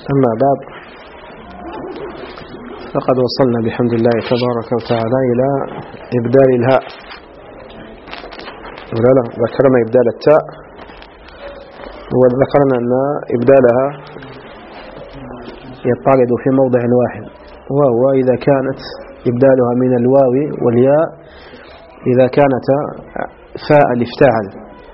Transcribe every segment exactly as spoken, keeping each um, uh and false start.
أما بعد، فقد وصلنا بحمد الله تبارك وتعالى إلى إبدال الهاء. ولا لا ذكرنا إبدال التاء، وذكرنا أن إبدالها يطارد في موضع واحد، وهو إذا كانت إبدالها من الواو والياء إذا كانت فاء الافتعال،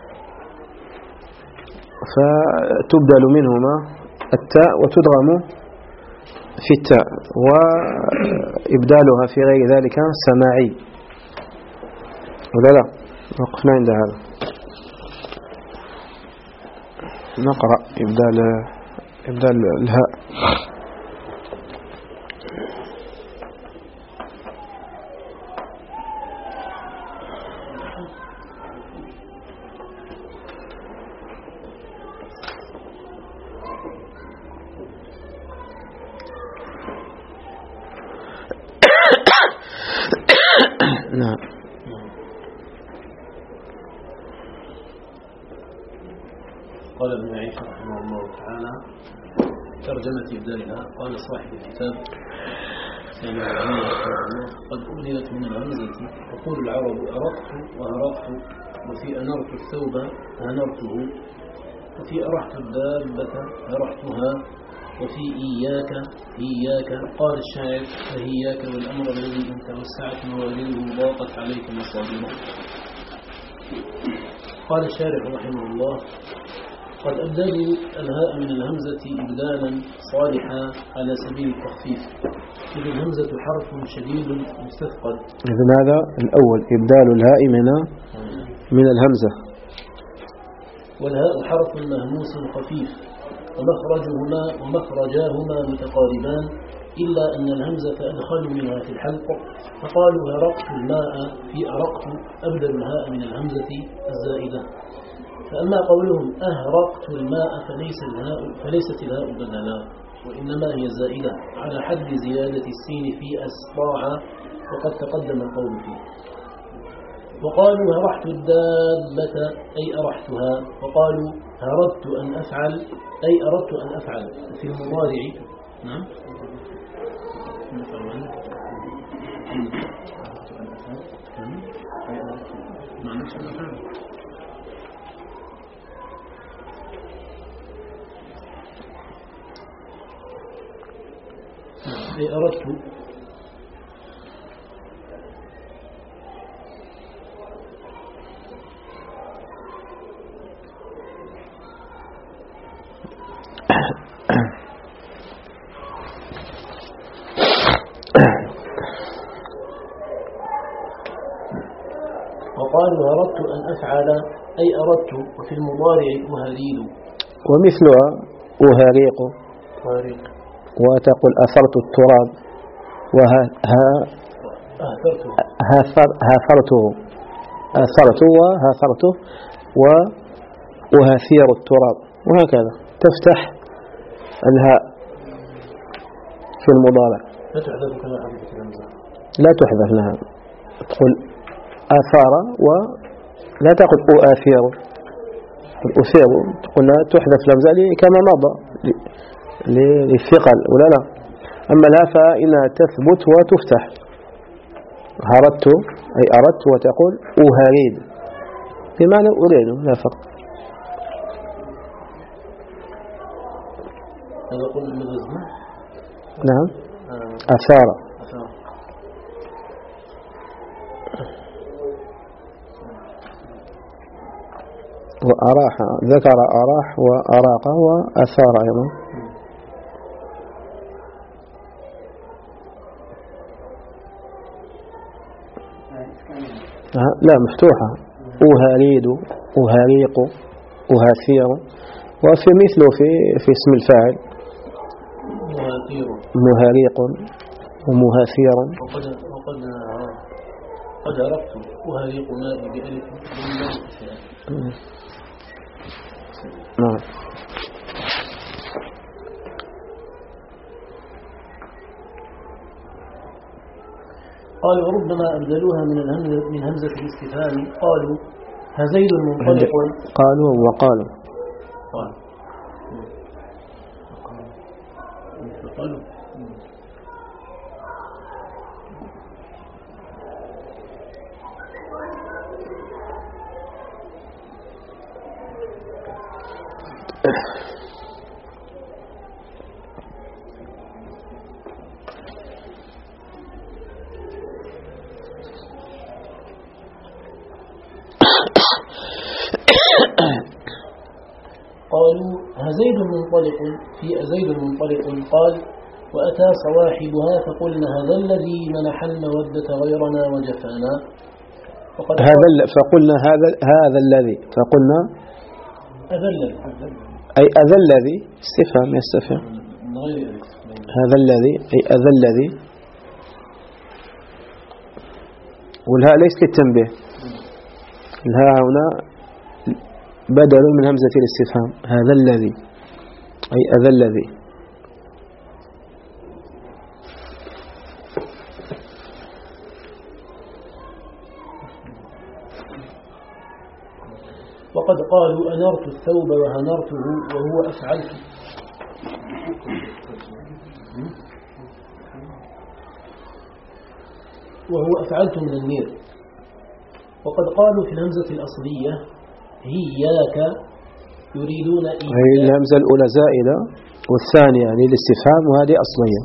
فتبدل منهما التاء وتدغم في التاء، وإبدالها في غير ذلك سماعي. ولا لا وقفنا عند هذا. نقرأ إبدال إبدال الهاء. نعم. قال ابن عيسى رحمه الله تعالى: ترجمة إبدالها. قال صاحب الكتاب: قد أبدلت من الهمزة تقول العرب أرقت وهرقت، وفي أنرت الثوب هنرته، وفي أرحت الدابة هرحتها، وفي إياك إياك. قال الشاعر: فهياك والأمر الذي إن توسعت مواليه ضاقت عليك مصابيحه. قال الشارح رحمه الله: قد أبدلوا الهاء من الهمزة إبدالا صالحا على سبيل التخفيف، إذ الهمزة حرف شديد مستثقل. إذن هذا الأول إبدال الهاء من من الهمزة، والهاء حرف مهموس خفيف، ومخرجهما ومخرجاهما متقاربان، إلا أن الهمزة أدخل منها في الحلق، فقالوا هرقت الماء في أرقت، أبدل الهاء من الهمزة الزائدة. فأما قولهم أهرقت الماء فليس الهاء فليست الهاء بدلا، وإنما هي زائدة على حد زيادة السين في أسطاع، وقد تقدم القول فيه. وقالوا هرحت الدابة أي أرحتها، وقالوا هردت أن أفعل أي أردت أن أفعل في المضارع. نعم. أي أردت وقالوا أردت أن أفعل أي أردت، وفي المضارع أهريل. ومثلها أهريق، وتقول أثرت التراب، وهاثرته أثرت وهاثرته، وأهثير التراب، وهكذا تفتح الهاء في المضارع. لا تحذف كما حذفت الهمزة، لا تحذف لها، تقول آثار ولا تقول أؤثير، أثير تقول لا تحذف الهمزة كما مضى للثقل، ولا لا. أما لا فإنها تثبت وتفتح. هردت أي أردت، وتقول أهريد بمعنى أريد، لا فرق. هذا قول المغزى. نعم. أثار. وأراح، ذكر أراح وأراق وأثار أيضا. لا مفتوحة، أهريد أهريق أهثير، وفي مثله في في اسم الفاعل مهريق ومهثير. وقد وقد قد عرفت أهريق مائي بألف. نعم. قالوا ربما أبدلوها من الهمزة من همزة الاستفهام. قالوا هزيد منطلق. قالوا وقالوا. قال قالوا قالوا هزيد منطلق في أزيد منطلق قال وأتى صواحبها فقلنا هذا الذي منح المودة غيرنا وجفانا هذا فقلنا هذا هذا الذي فقلنا أذل أي أذى الذي استفهام يستفهم هذا الذي أي أذى الذي والهاء ليس للتنبيه الهاء هنا بدل من همزة الاستفهام هذا الذي أي أذى الذي وقد قالوا أنرت الثوب وهنرته وهو أفعلت وهو أفعلت من النير. وقد قالوا في الهمزة الأصلية هياك يريدون إياك هي الهمزة الأولى زائدة والثانية يعني الاستفهام وهذه أصلية.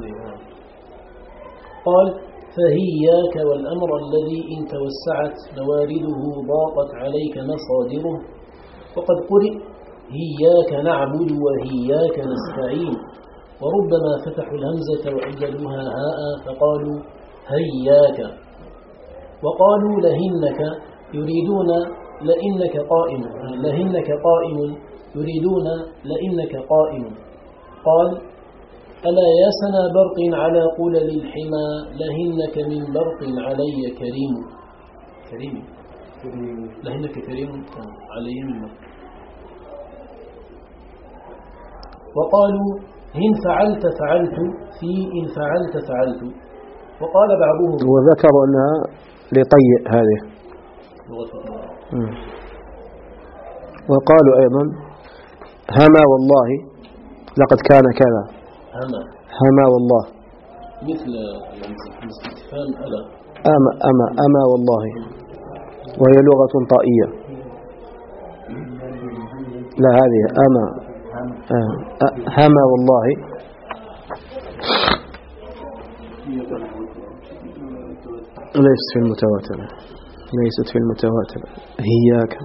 قال فهياك والأمر الذي إن توسعت موارده ضاقت عليك مصادره. وقد قرئ هياك نعبد وهياك نستعين وربما فتحوا الهمزة وأجلوها هاء فقالوا هياك. وقالوا لهنك يريدون لإنك قائم لهنك قائم يريدون لإنك قائم. قال ألا يا سنا برق على قلل الحمى لهنك من برق علي كريم كريم لهنك كريم علي من برق. وقالوا إن فعلت فعلت في إن فعلت فعلت. وقال بعضهم وذكروا أنها لطيء هذه. وقالوا أيضا هما والله لقد كان كذا هما هما والله مثل الاستفهام ألا أما أما أما والله وهي لغة طائية. لا هذه أما هما والله ليست في المتواترة ليست في المتواترة هياك.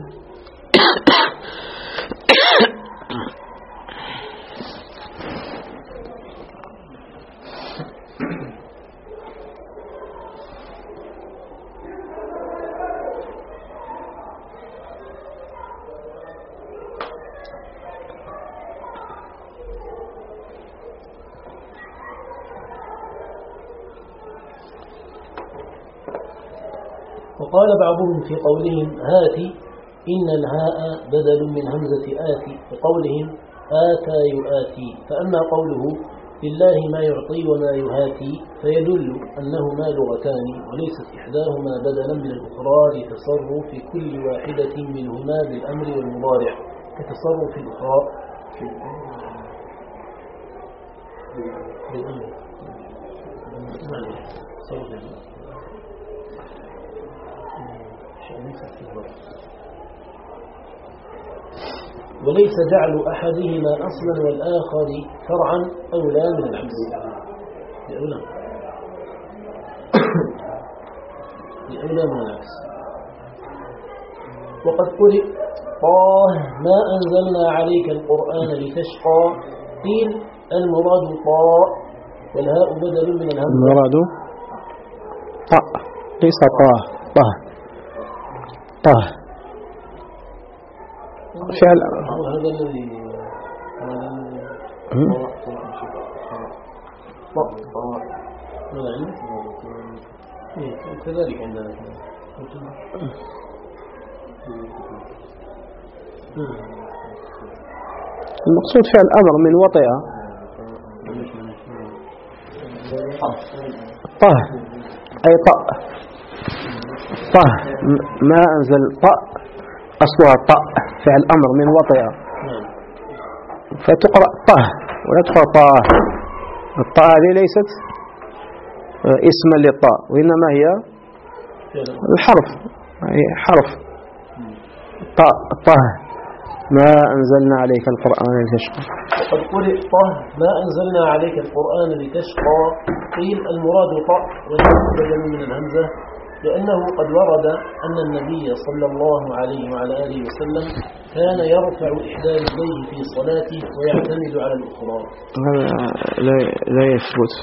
وقال بعضهم في قولهم هاتي إن الهاء بدل من همزة آتي وقولهم آتى يؤاتي. فأما قوله لله ما يعطي وما يهاتي فيدل أنهما لغتان وليست إحداهما بدلا من الأخرى لتصرف كل واحدة منهما بالأمر والمضارع كتصرف الأخرى بالأمر. وليس جعل أحدهما أصلا والآخر فرعا أولى من العكس لأولى لأولى من العكس. وقد قرئ طه ما أنزلنا عليك القرآن لتشقى قيل المراد طاء والهاء بدل من الهمزة. المراد طاء ليس طه طه طه فعل هذا الذي كذلك عندنا المقصود فعل الأمر من وطئة طه أي طأ طه ما أنزل طأ أصلها طأ فعل أمر من وطئة فتقرأ طه ولا تقرأ طه الطاء هذه ليست اسما للطاء، وإنما هي الحرف، هي حرف طاء طه ما أنزلنا عليك القرآن لتشقى. وقد قرئ طه ما أنزلنا عليك القرآن لتشقى، قيل المراد طاء بدل من الهمزة، لأنه قد ورد أن النبي صلى الله عليه وعلى آله وسلم كان يرفع إحدى رجليه في صلاته ويعتمد على الأخرى. هذا لا لا يثبت،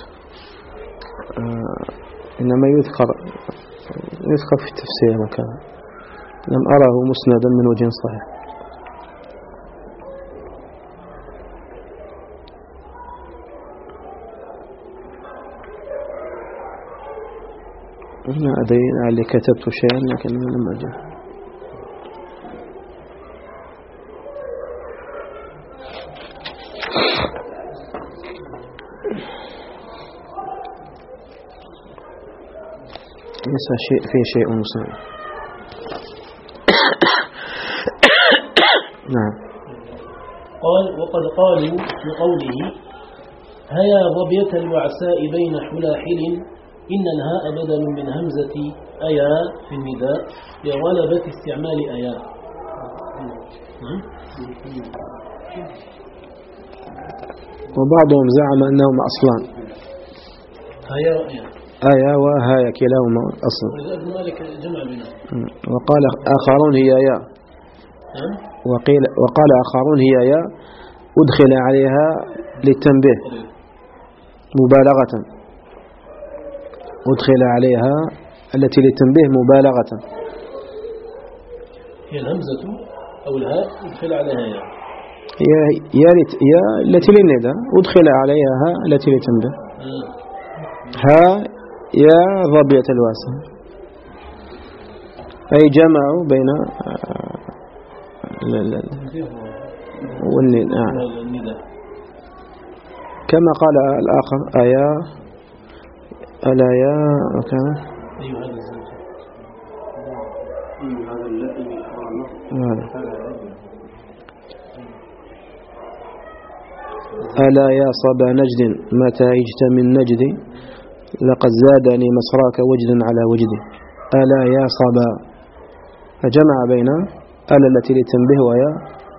إنما يذكر يذكر في التفسير مكان، لم أره مسندا من وجه صحيح. هنا أدري لعلي كتبت شيئا لكن لم أجد. ليس شيء في شيء مسلم. نعم. قال وقد قالوا في قوله هيا ظبية الوعساء بين حلاحل إن الهاء بدل من همزة أيا في النداء لغلبة استعمال أيا. وبعضهم زعم أنهما أصلان، هيا وأيا، آية وهايا كلاهما أصل. ابن مالك جمع بينهم. وقال آخرون هي يا، وقيل وقال آخرون هي يا أدخل عليها للتنبيه مبالغة، أدخل عليها التي للتنبيه مبالغة. هي الهمزة أو الهاء أدخل عليها يا يا يا, يا التي للندى أدخل عليها ها التي للتنبيه. ها يا ظبية الواسع، أي جمعوا بين والندى، كما قال الآخر آيا ألا يا وكذا. أيوة هذا الزوج هذا الذي ألا يا صبا نجد متى هجت من نجدي لقد زادني مسراك وجدا على وجدي. ألا يا صبا، فجمع بين ألا التي للتنبيه ويا،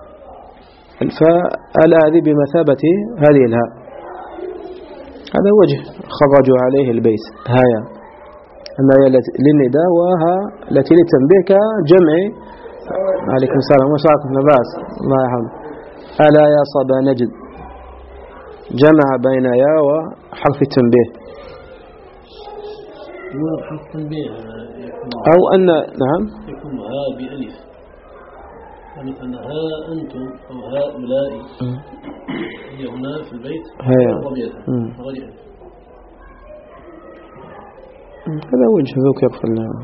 فألا هذه بمثابة هذه الهاء، هذا وجه خرجوا عليه البيت. هايا أما هي للنداء وها التي للتنبيه كجمع. عليكم السلام وسعكم نباس الله يرحمه. ألا يا صبا نجد جمع بين يا وحرف التنبيه، حرف التنبيه أو أن نعم يكون ها بألف، مثلا ها أنتم أو هؤلاء هي هنا في البيت هيا. هذا وجه ذكر في الله.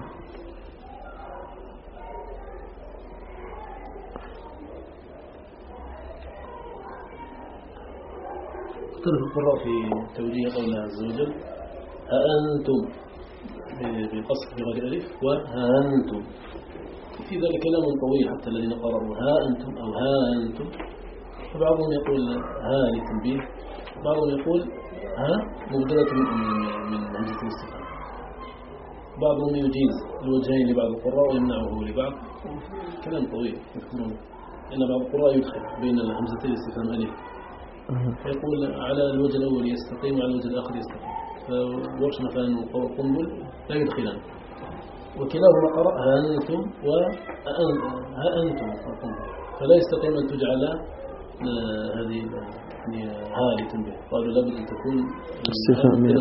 اختلف القراء في توجيه قوله عز وجل أأنتم بقصد بغير ألف وهأنتم، في ذلك كلام طويل حتى الذين قرأوا ها أنتم أو ها أنتم، فبعضهم يقول ها للتنبيه، بعضهم يقول ها مبدلة من همزة الاستفهام، بعضهم يجيز الوجهين لبعض القراء ويمنعه لبعض، كلام طويل يذكرون إن بعض القراء يدخل بين همزتين الاستفهام ألف، فيقول على الوجه الأول يستقيم وعلى الوجه الآخر يستقيم، فورش مثلا وقنبل لا يدخلان، وكلاهما قرأ ها أنتم وها أنتم فلا يستقيم أن تجعل هذه يعني ها لتنبيه، قالوا لابد أن تكون استفهام من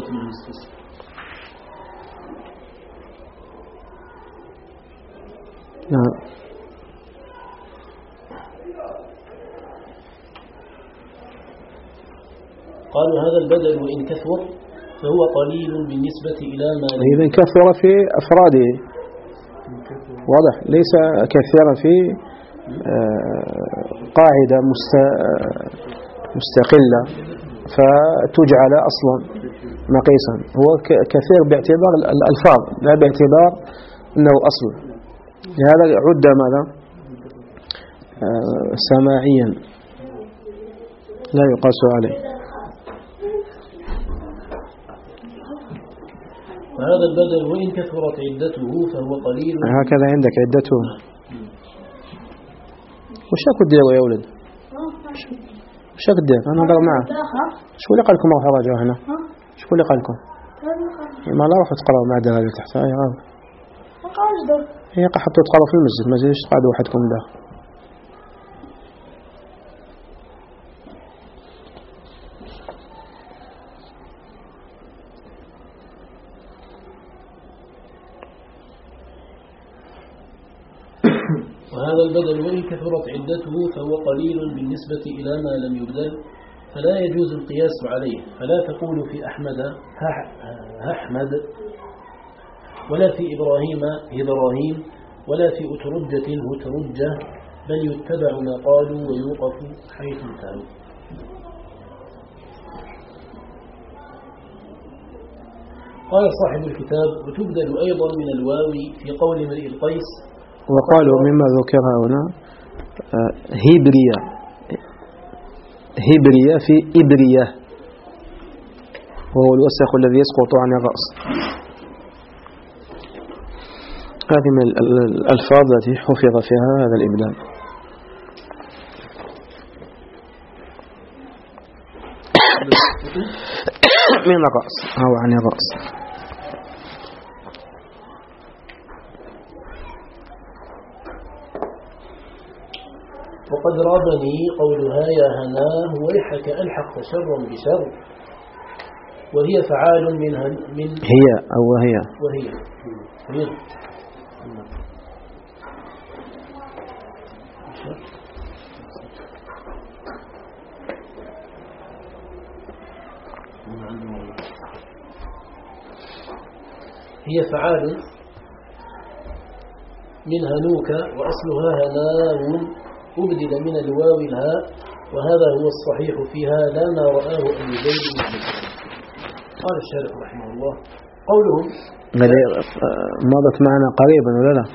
نعم. قالوا هذا البدل وإن كثر فهو قليل بالنسبة إلى ما إذن كثر في أفراده واضح، ليس كثيرا في قاعدة مستقلة فتجعل أصلا مقيسا، هو كثير باعتبار الألفاظ لا باعتبار أنه أصل، لهذا عد ماذا سماعيا لا يقاس عليه. وهذا البدل وإن كثرت عدته فهو قليل. هكذا عندك عدته. وش راك ديروا يا ولد؟ وش راك دير؟ أنا نهضر معاه. شكون اللي قال لكم روحوا راجعوا هنا؟ شكون اللي قال لكم؟ ما لا روحوا تقراوا مع الدراري تحت. هاي غاو. ما قالش دار. هي حطوا تقراوا في المسجد، ما جيتوش تقعدوا وحدكم داخل. وهذا البدل وإن كثرت عدته فهو قليل بالنسبة إلى ما لم يبدل، فلا يجوز القياس عليه. فلا تقول في أحمد أحمد، ولا في إبراهيم إبراهيم، ولا في أترجة أترجة، بل يتبع ما قالوا ويوقف حيث انتهوا. قال صاحب الكتاب: وتبدل أيضا من الواو في قول امرئ القيس. وقالوا مما ذكر هنا هبرية، هبرية في إبرية، وهو الوسخ الذي يسقط عن الرأس. هذه من الألفاظ التي حفظ فيها هذا الإبدال. من الرأس أو عن الرأس. وقد رابني قولها يا هناه ويحك ألحق شرا بشر، وهي فعال من, من هي أو وهي وهي هي هي فعال من هنوك، وأصلها هناون أبدل من الواو الهاء، وهذا هو الصحيح فيها لا ما رآه أن زيد مثله. قال الشارح رحمه الله: قولهم مضت معنا قريبا ولا لا؟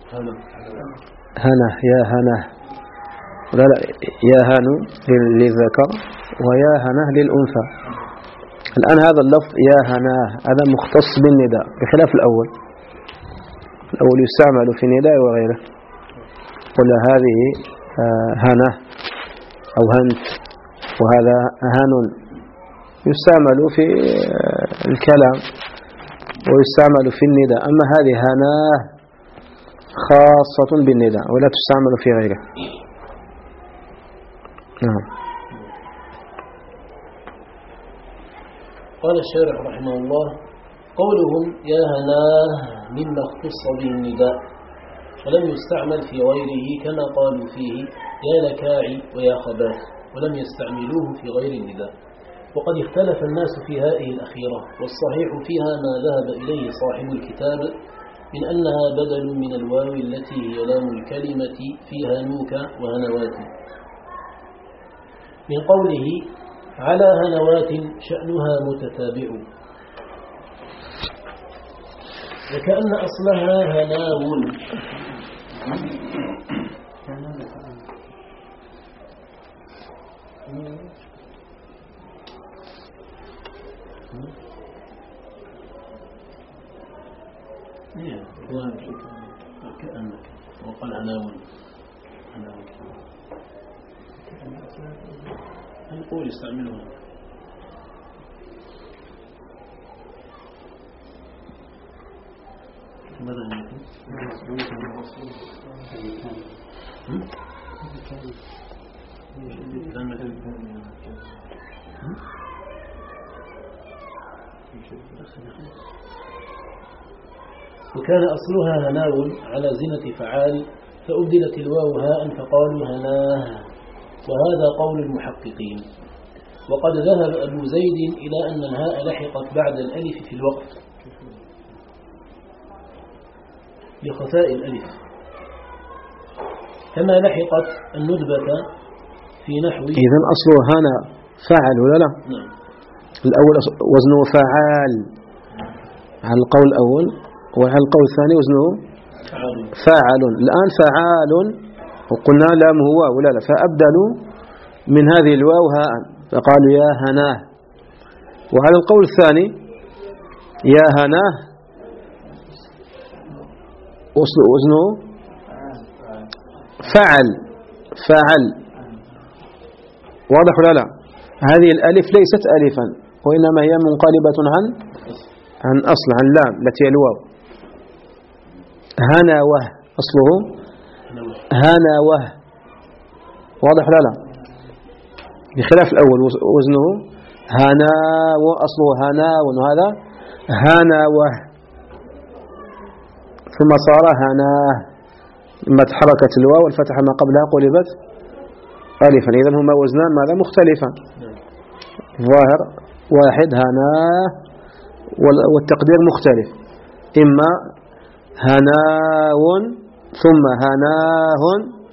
هنا يا هنا ولا لا؟ يا هانو للذكر ويا هنا للأنثى. الآن هذا اللفظ يا هنا هذا مختص بالنداء بخلاف الأول. الأول يستعمل في النداء وغيره. قل هذه هنا أو هنت، وهذا هن يستعمل في الكلام ويستعمل في النداء. أما هذه هنا خاصة بالنداء ولا تستعمل في غيره. نعم. قال الشارح رحمه الله: قولهم يا هناه مما اختص به النداء، ولم يستعمل في غيره كما قالوا فيه يا لكاعي ويا خباث، ولم يستعملوه في غير النداء. وقد اختلف الناس في هذه الأخيرة، والصحيح فيها ما ذهب إليه صاحب الكتاب من أنها بدل من الواو التي هي لام الكلمة في هنوك وهنوات، من قوله على هنوات شأنها متتابع، وكأن أصلها هناون. كأنك وقال هناون هناون نقول استعملها. ماذا يمكن؟ وكان أصلها هناون على زنة فعال، فأبدلت الواو هاء فقالوا هناه، وهذا قول المحققين. وقد ذهب أبو زيد إلى أن الهاء لحقت بعد الألف في الوقت لخفاء الألف، كما لحقت الندبة في نحو. إذن أصله هنا فعل ولا لا؟ نعم. الأول وزنه فعال على القول الأول، وعلى القول الثاني وزنه فعال. فاعل. الآن فعال وقلنا لام هو ولا لا، فأبدلوا من هذه الواو هاء فقالوا يا هناه. وعلى القول الثاني يا هناه وزنه فعل فعل. واضح ولا لا؟ هذه الألف ليست ألفا، وإنما هي منقلبة عن عن أصل، عن لام التي هي الواو. هنوه أصله هنوه. واضح ولا لا؟ بخلاف الأول وزنه هنا وأصله هنا، وهذا هنوه ثم صار هناه، لما تحركت الواو والفتحة ما قبلها قلبت ألفا. إذن هما وزنان ماذا مختلفان، ظاهر واحد هناه والتقدير مختلف، إما هناو ثم هناه.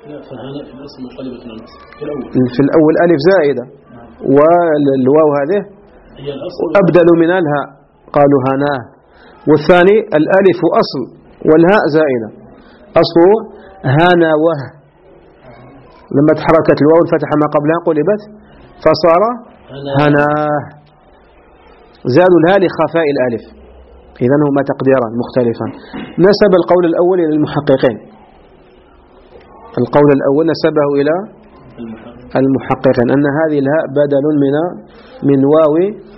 في الأول ألف زائدة والواو هذه أبدلوا من الهاء قالوا هناه، والثاني الألف أصل والهاء زائدة، أصله هنوه، لما تحركت الواو الفتحة ما قبلها قلبت فصار هناه، زادوا الهاء لخفاء الألف. إذن هما تقديران مختلفان. نسب القول الأول إلى المحققين، القول الأول نسبه إلى المحققين أن هذه الهاء بدل من من واو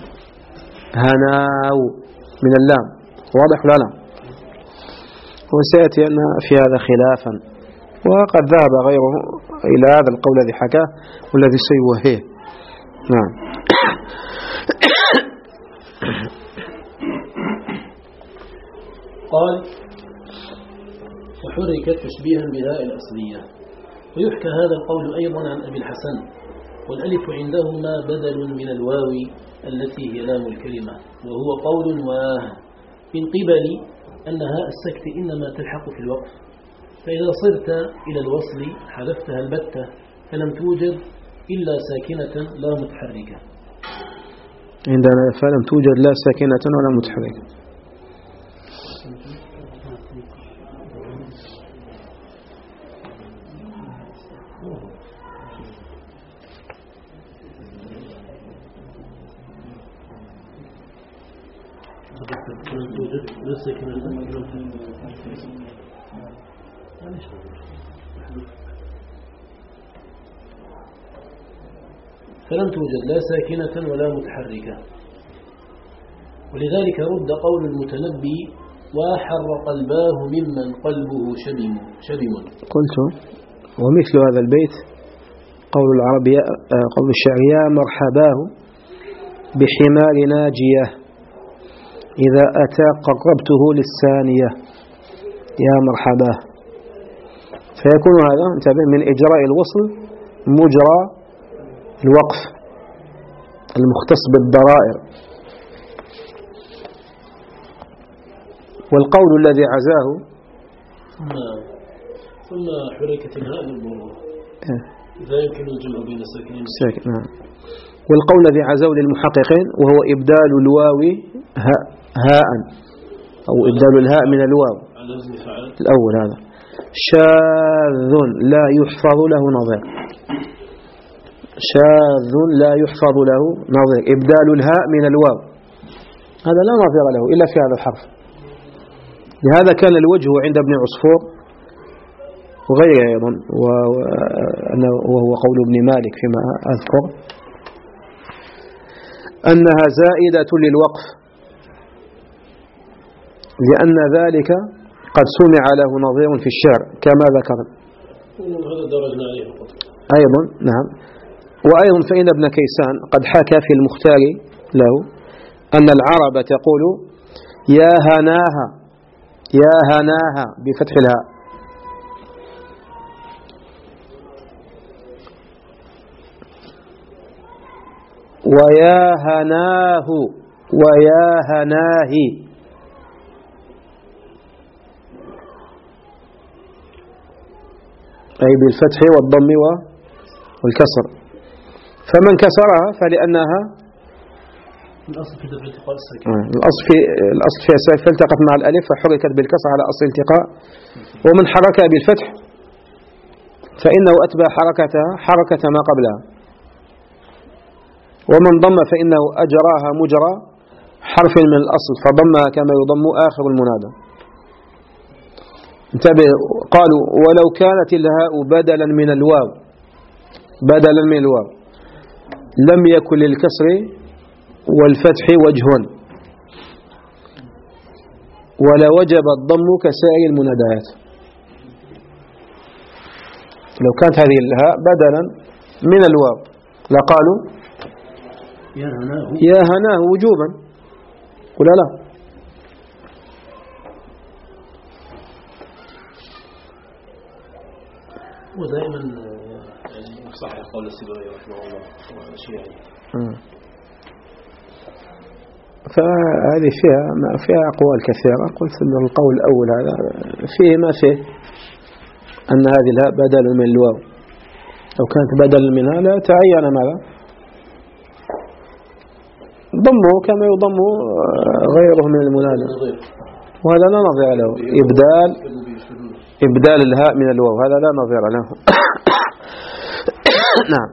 هناو من اللام. واضح ولا لا؟ وسيأتي أن في هذا خلافا، وقد ذهب غيره إلى هذا القول الذي حكاه والذي سيوهيه. نعم. قال وحركت تشبيها بهاء الأصلية. ويحكى هذا القول أيضا عن أبي الحسن، والألف عندهما بدل من الواو التي هي لام الكلمة، وهو قول واه من قبل أن هاء السكت إنما تلحق في الوقف، فإذا صرت إلى الوصل حذفتها البتة فلم توجد إلا ساكنة لا متحركة. عندنا فلم توجد لا ساكنة ولا متحركة. فلم توجد لا ساكنة ولا متحركة، ولذلك رد قول المتنبي وحر قلباه ممن قلبه شبم شبم. قلت ومثل هذا البيت قول العرب قول الشعر يا مرحباه بحمار ناجية إذا أتى قربته للثانية يا مرحباه. فيكون هذا انتبه من إجراء الوصل مجرى الوقف المختص بالضرائر. والقول الذي عزاه ثم حركة الهاء للمرور لا يمكن الجمع بين الساكنين ساكن. نعم. والقول الذي عزاه للمحققين وهو إبدال الواو هاء هاء أو إبدال الهاء من الواو الأول، هذا شاذ لا يحفظ له نظير، شاذ لا يحفظ له نظير، إبدال الهاء من الواو هذا لا نظير له إلا في هذا الحرف. لهذا كان الوجه عند ابن عصفور وغيره أيضا، وهو قول ابن مالك فيما أذكر، أنها زائدة للوقف لأن ذلك قد سمع له نظير في الشعر كما ذكر. هذا درجنا عليه أيضا. نعم. وأيضا فإن ابن كيسان قد حكى في المختار له أن العرب تقول يا هناها يا هناها بفتح الهاء، ويا هناه ويا هناه، أي بالفتح والضم والكسر. فمن كسرها فلأنها الأصل في دفع التقاء الساكن، الأصل في الأصل فيها ساكن فالتقت مع الألف فحركت بالكسر على أصل التقاء. ومن حركها بالفتح فإنه أتبع حركتها حركة ما قبلها، ومن ضم فإنه أجراها مجرى حرف من الأصل فضمها كما يضم آخر المنادى. انتبه، قالوا ولو كانت الهاء بدلا من الواو بدلا من الواو لم يكن للكسر والفتح وجه ولا وجب الضم كسائر المنادات. لو كانت هذه الهاء بدلا من الواو لقالوا يا هناه يا هناه وجوبا ولا لا؟ ودائما يعني صح قول السباعي رحمه الله الشيعي. فهذه فيها فيها أقوال كثيرة. قلت أن القول الأول هذا فيه ما فيه أن هذه الهاء بدل من الواو، لو كانت بدل منها لا تعين ماذا ضمه كما يضم غيره من المنادى، وهذا لا نظير له. إبدال إبدال الهاء من الواو هذا لا نظير له. نعم.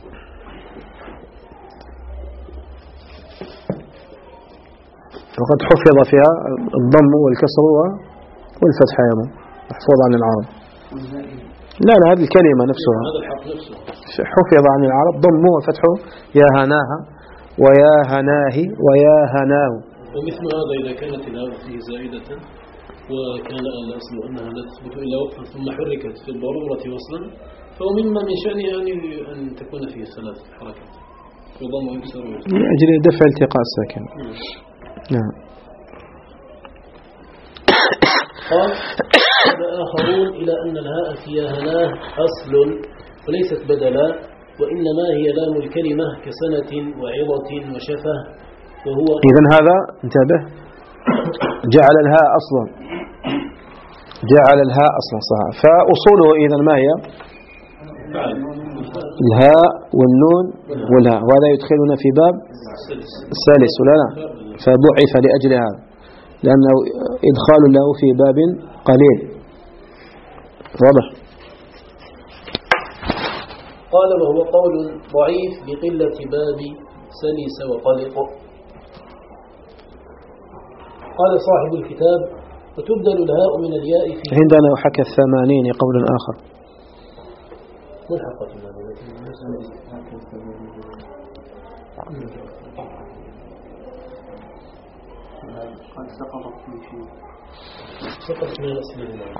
وقد حفظ فيها الضم والكسر والفتح أيضا محفوظ عن العرب. لا لا هذه الكلمة نفسها حفظ عن العرب ضمه وفتحه يا هناها ويا هناه ويا هناه. ومثل هذا إذا كانت الهاء فيه زائدة وكان الأصل أنها لا تثبت إلا وقفا ثم حركت في الضرورة وصلا، فهو مما من شأنها أن تكون فيه ثلاث حركات يضم ويكسر من أجل دفع التقاء الساكن. نعم. قال آخرون إلى أن الهاء في يا هناه أصل وليست بدلا، وإنما هي لام الكلمة كسنة وعظة وشفة، وهو إذن هذا انتبه جعل الهاء أصلا جعل الهاء أصلا صحيح. فأصوله إذن ما هي؟ الهاء والنون والهاء، وهذا يدخلنا في باب الثالث ولا لا؟ فضعف لأجل هذا لأنه إدخال له في باب قليل. واضح؟ قال وهو قول ضعيف بقلة باب سلس وطلق. قال صاحب الكتاب وتبدل الهاء من الياء في عندنا وحكى الثمانين قول آخر ملحقة قد سقطت من شيء سقطت من الأصل هنا.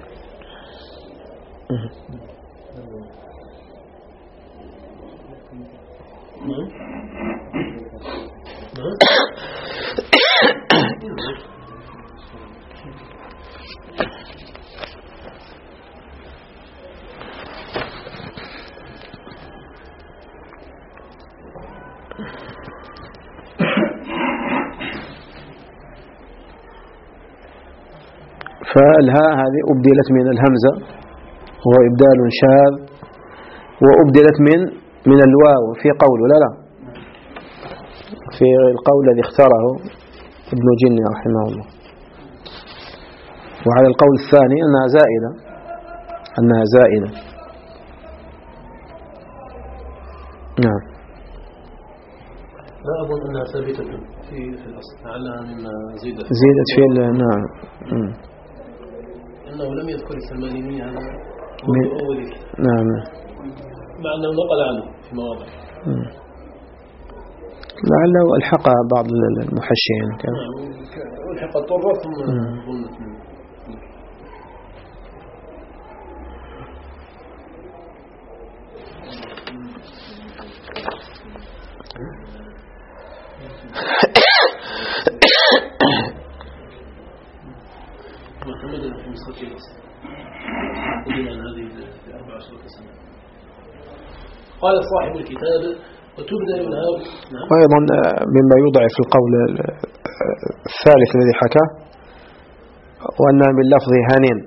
فالهاء هذه أبدلت من الهمزة وهو إبدال شاذ، وأبدلت من من الواو في قول ولا لا في القول الذي اختاره ابن جني رحمه الله. وعلى القول الثاني أنها زائدة أنها زائدة. نعم. لا أظن أنها ثابتة في في الأصل، لعلها مما زيدت زيدت في نعم م. أنه لم يذكر الثمانينية هذا من... أول نعم، مع أنه نقل عنه في مواضع. لعله ألحق بعض المحشين كان نعم ألحق الطرة ثم ظنت منه. محمد في مستقبل قدم عن هذه الأربع عشرة سنة. قال صاحب الكتاب وتبدل الهاء. وأيضا مما يضعف القول الثالث الذي حكاه وأنها من لفظ هانين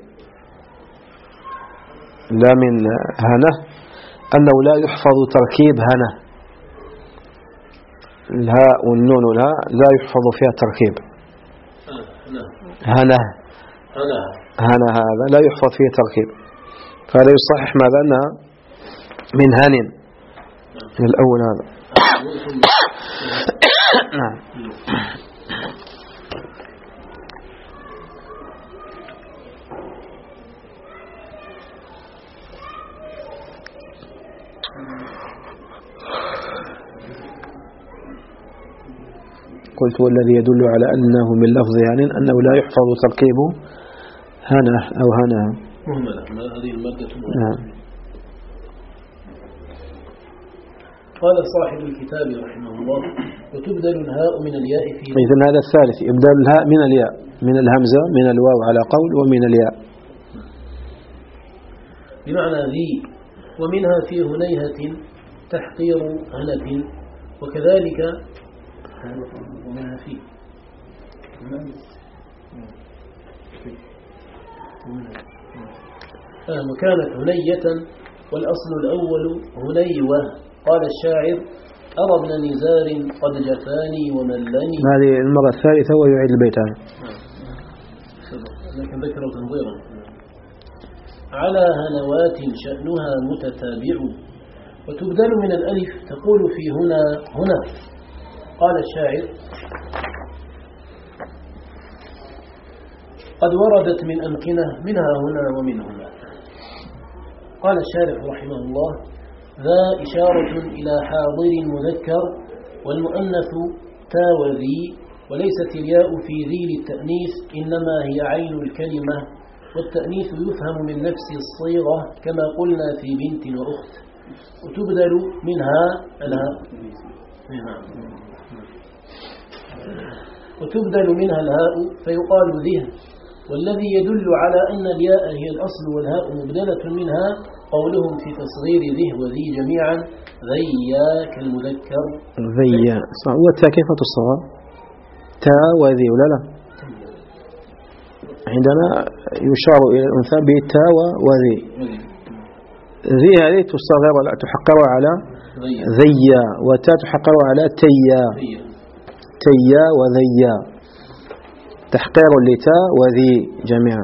لا من هنه، أنه لا يحفظ تركيب هنه، الهاء والنون والهاء لا يحفظ فيها تركيب هنه هنه هذا لا يحفظ فيه تركيب، فهذا يصحح ماذا أنها من هانين من الأول هذا. نعم. قلت والذي يدل على أنه من لفظ يعني أنه لا يحفظ تركيبه هنا أو هنا مهملة هذه المادة مهملة. نعم. قال صاحب الكتاب رحمه الله وتبدل الهاء من الياء في إذن هذا الثالث إبدال الهاء من الياء من الهمزة من الواو على قول ومن الياء بمعنى ذي ومنها في هنيهة تحقير هنة وكذلك ومنها في آه وكانت هنية والأصل الأول هنيوة. قال الشاعر أرى ابن نزار قد جفاني وملني. هذه المرة الثالثة ويعيد البيت هذا لكن ذكر تنظيرا على هنوات شأنها متتابع. وتبدل من الألف تقول في هنا هنا. قال الشاعر قد وردت من أمكنة منها هنا ومن هنا. قال الشارح رحمه الله ذا إشارة إلى حاضر مذكر والمؤنث تا وذي وليست الياء في ذي للتأنيث إنما هي عين الكلمة والتأنيث يفهم من نفس الصيغة كما قلنا في بنت وأخت. وتبدل منها الهاء وتبدل منها الهاء فيقال ذه. والذي يدل على أن الياء هي الأصل والهاء مبدلة منها قولهم في تصغير ذه وذي جميعا ذيا كالمذكر ذيا صح. والتاء كيف تصغر تا وذي ولا لا؟ عندنا يشار إلى الأنثى بالتا وذي. ذي هذه تصغر ولا تحقر على ذيا وتا تحقر على تيا تيا وذيا تحقير لتا وذي جميعا.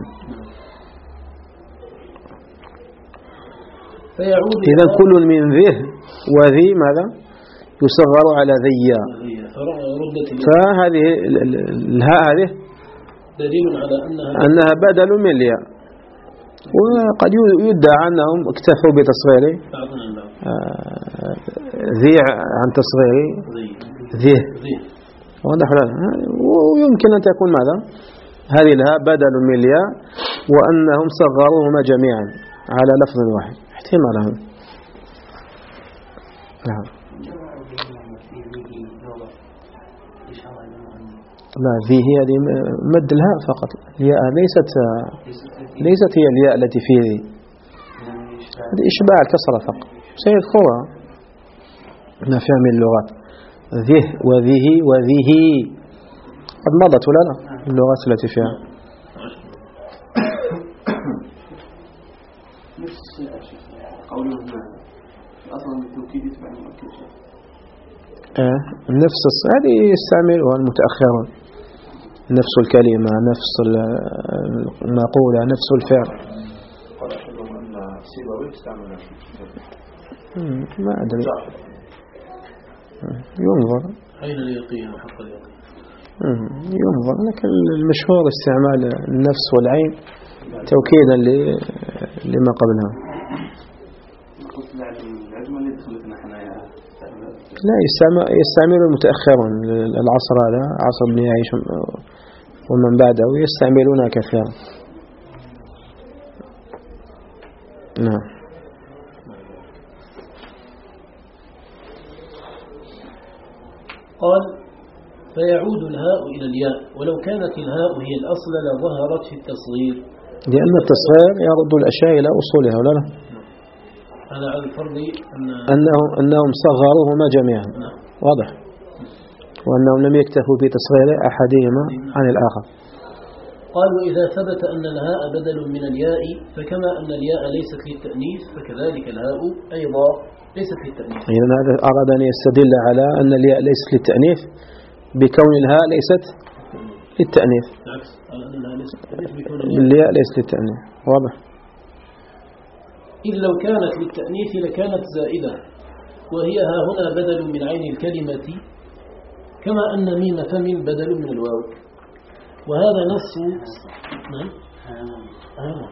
إذا كل من ذه وذي ماذا يصغر على ذيا. فهذه الهاء هذه دليل على أنها, أنها بدل من الياء. وقد يدعى أنهم اكتفوا بتصغير ذي عن تصغير ذه واضح لنا. ويمكن أن تكون ماذا هذه الهاء بدل من الياء وأنهم صغروهما جميعا على لفظ واحد احتمال هذا. نعم. لا فيه هذه مد الهاء فقط. الياء ليست ليست هي الياء التي في ذي. هذه إشباع الكسرة فقط سيذكرها ما فيها من اللغات. ذه وذه وذه قد مضت ولا لا اللغات التي فيها. نفس هذه يستعملها المتأخرون نفس الكلمة نفس المقولة نفس الفعل. ما أدري ينظر أين اليقين وحق اليقين ينظر لكن المشهور استعمال النفس والعين توكيدا لما قبلها. لا يستعمل المتأخرون العصر هذا عصر ابن يعيش ومن بعده يستعملونها كثيرا. نعم. قال فيعود الهاء إلى الياء ولو كانت الهاء هي الأصل لظهرت في التصغير لأن التصغير يرد الأشياء إلى أصولها ولا لا؟ هذا على الفرض أن أنهم, أنهم صغروهما جميعا. نعم. واضح. وأنهم لم يكتفوا بتصغير أحدهما عن الآخر. قال وإذا ثبت أن الهاء بدل من الياء فكما أن الياء ليست للتأنيث فكذلك الهاء أيضا ليست للتأنيث. إذن هذا أراد أن يستدل على أن الياء ليست للتأنيث بكون الهاء ليست للتأنيث. بالعكس على أن الهاء ليست للتأنيث بكون الياء ليست للتأنيث. واضح. إذ لو كانت للتأنيث لكانت زائدة وهي ها هنا بدل من عين الكلمة كما أن ميم فم بدل من الواو. وهذا نص نعم آه.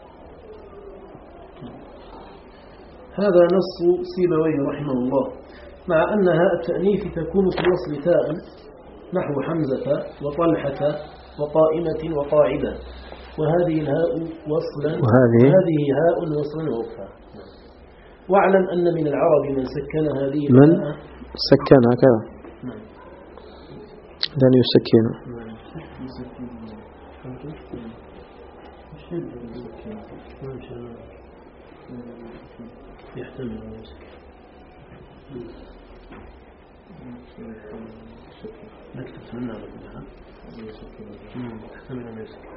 هذا نص سيبويه رحمه الله مع أن هاء التأنيث تكون في الوصل تاء نحو حمزة وطلحة وقائمة وقاعدة، وهذه الهاء وصلا وهذه, وهذه هاء وصلا ووقفا. واعلم أن من العرب من سكن هذه من الهاء سكن هكذا لن يسكن يحتمل نكتب سمنا على كلها يحتمل أن يسكن.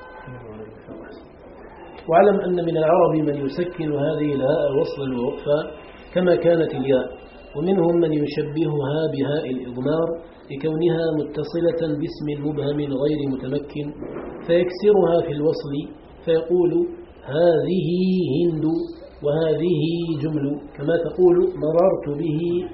واعلم أن من العرب من يسكن هذه الهاء وصلا ووقفا كما كانت الياء، ومنهم من يشبهها بهاء الإضمار لكونها متصلة باسم مبهم غير متمكن فيكسرها في الوصل فيقول هذه هند وهذه جمل، كما تقول مررت به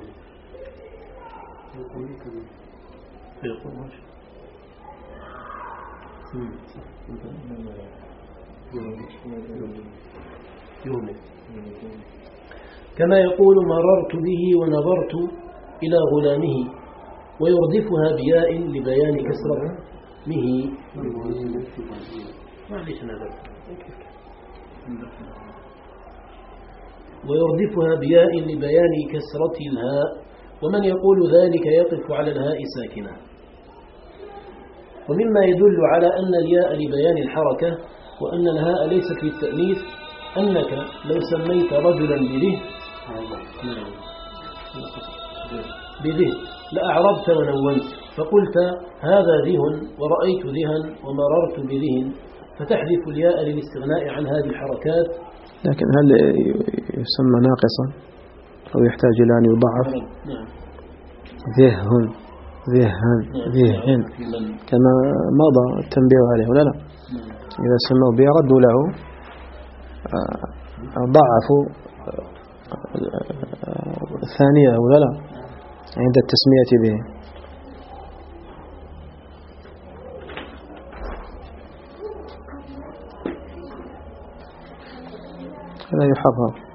كما يقول مررت به ونظرت إلى غلامه، ويردفها بياء لبيان كسرة مه ويردفها بياء لبيان كسرة الهاء، ومن يقول ذلك يقف على الهاء ساكنة. ومما يدل على أن الياء لبيان الحركة وأن الهاء ليست للتأنيث أنك لو سميت رجلا بذه بذه لأعربت ونونت فقلت هذا ذهن ورأيت ذهن ومررت بذهن، فتحذف الياء للاستغناء عن هذه الحركات. لكن هل يسمى ناقصا أو يحتاج إلى أن يضعف؟ نعم. ذهن ذهن ذهن كما مضى التنبيه عليه ولا لا؟ إذا سموا به ردوا له ضعفوا الثانية ولا لا عند التسمية به. هذا يحفظ.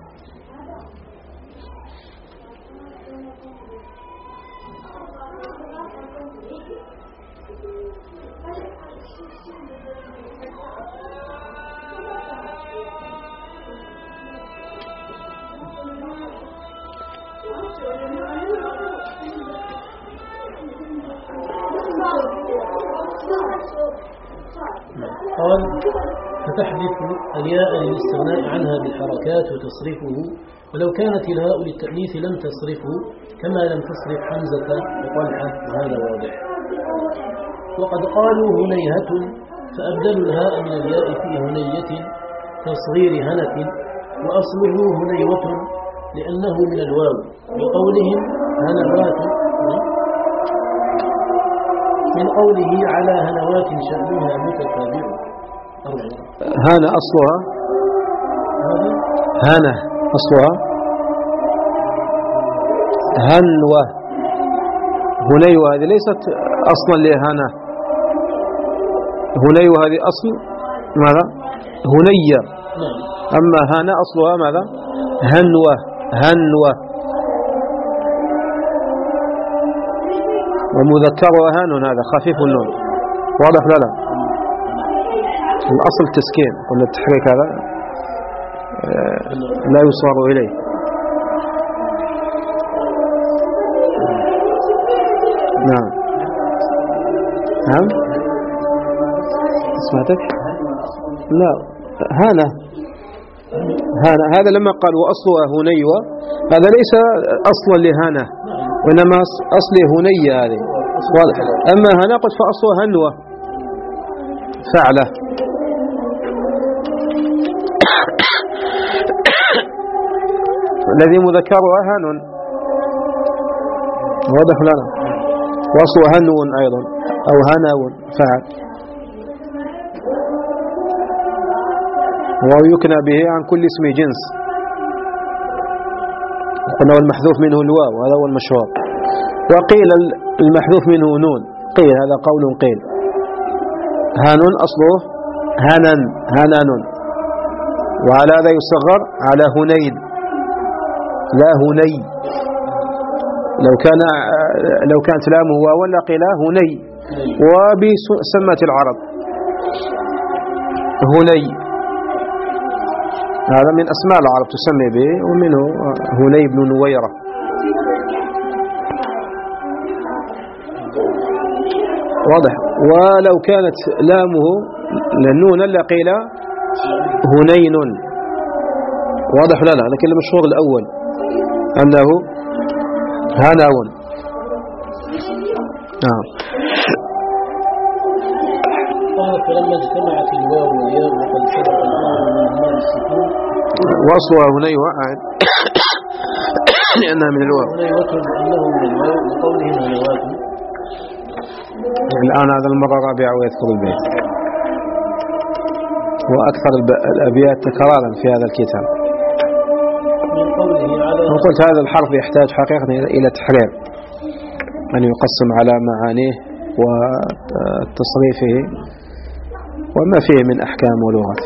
قال فتحذف الياء للاستغناء عنها بالحركات وتصرفه، ولو كانت الهاء للتأنيث لم تصرفه كما لم تصرف حمزة وطلحة، وهذا واضح. وقد قالوا هنيهة فأبدلوا الهاء من الياء في هنية تصغير هنة، وأصله هنيوة لأنه من الواو، وقولهم هنوات من قوله على هنوات شأنها متتابع. هانا أصلها هانا أصلها هنوة. هنيوة هذه ليست أصلا لهانا، هنيوة هذه أصل ماذا؟ هنية. أما هانا أصلها ماذا؟ هنوة هنوة، ومذكرها هان هذا خفيف النون. واضح لا لا؟ الأصل التسكين، قلنا التحريك هذا لا يصار إليه. نعم نعم سمعتك؟ لا هانا هانا هذا لما قال وأصلها هنيوة هذا ليس أصلا لهانا وإنما أصل هنية هذه. أما هانا قد فأصلها هنوة فعله. الذي مذكرها هان واضح لنا، وأصل هنو أيضا أو هنو فعل، ويكنى به عن كل اسم جنس. قلنا والمحذوف منه الواو هذا هو المشهور، وقيل المحذوف منه نون، قيل هذا قول قيل. هان أصله هنن هنن، وعلى هذا يصغر على هنين لا هني. لو كان لو كانت لامه واو لقيل هني، وبسمت العرب هني، هذا من أسماء العرب تسمي به، ومنه هني بن نويرة. واضح. ولو كانت لامه للنون لقيل هنين. واضح ولا لا؟ لكن المشهور الأول أنه هناون. نعم. قال فلما اجتمعت الواو والياء وقد سبق الأمر منهما بالسكون وأصلها هني وأعد لأنها من الواو. هنيوة أنه من الواو وقوله هنيوات. الآن هذا المرة الرابعة ويذكر البيت، وأكثر الأبيات تكرارا في هذا الكتاب. من قوله على وقلت هذا الحرف يحتاج حقيقة إلى تحرير، أن يقسم على معانيه وتصريفه وما فيه من أحكام ولغات.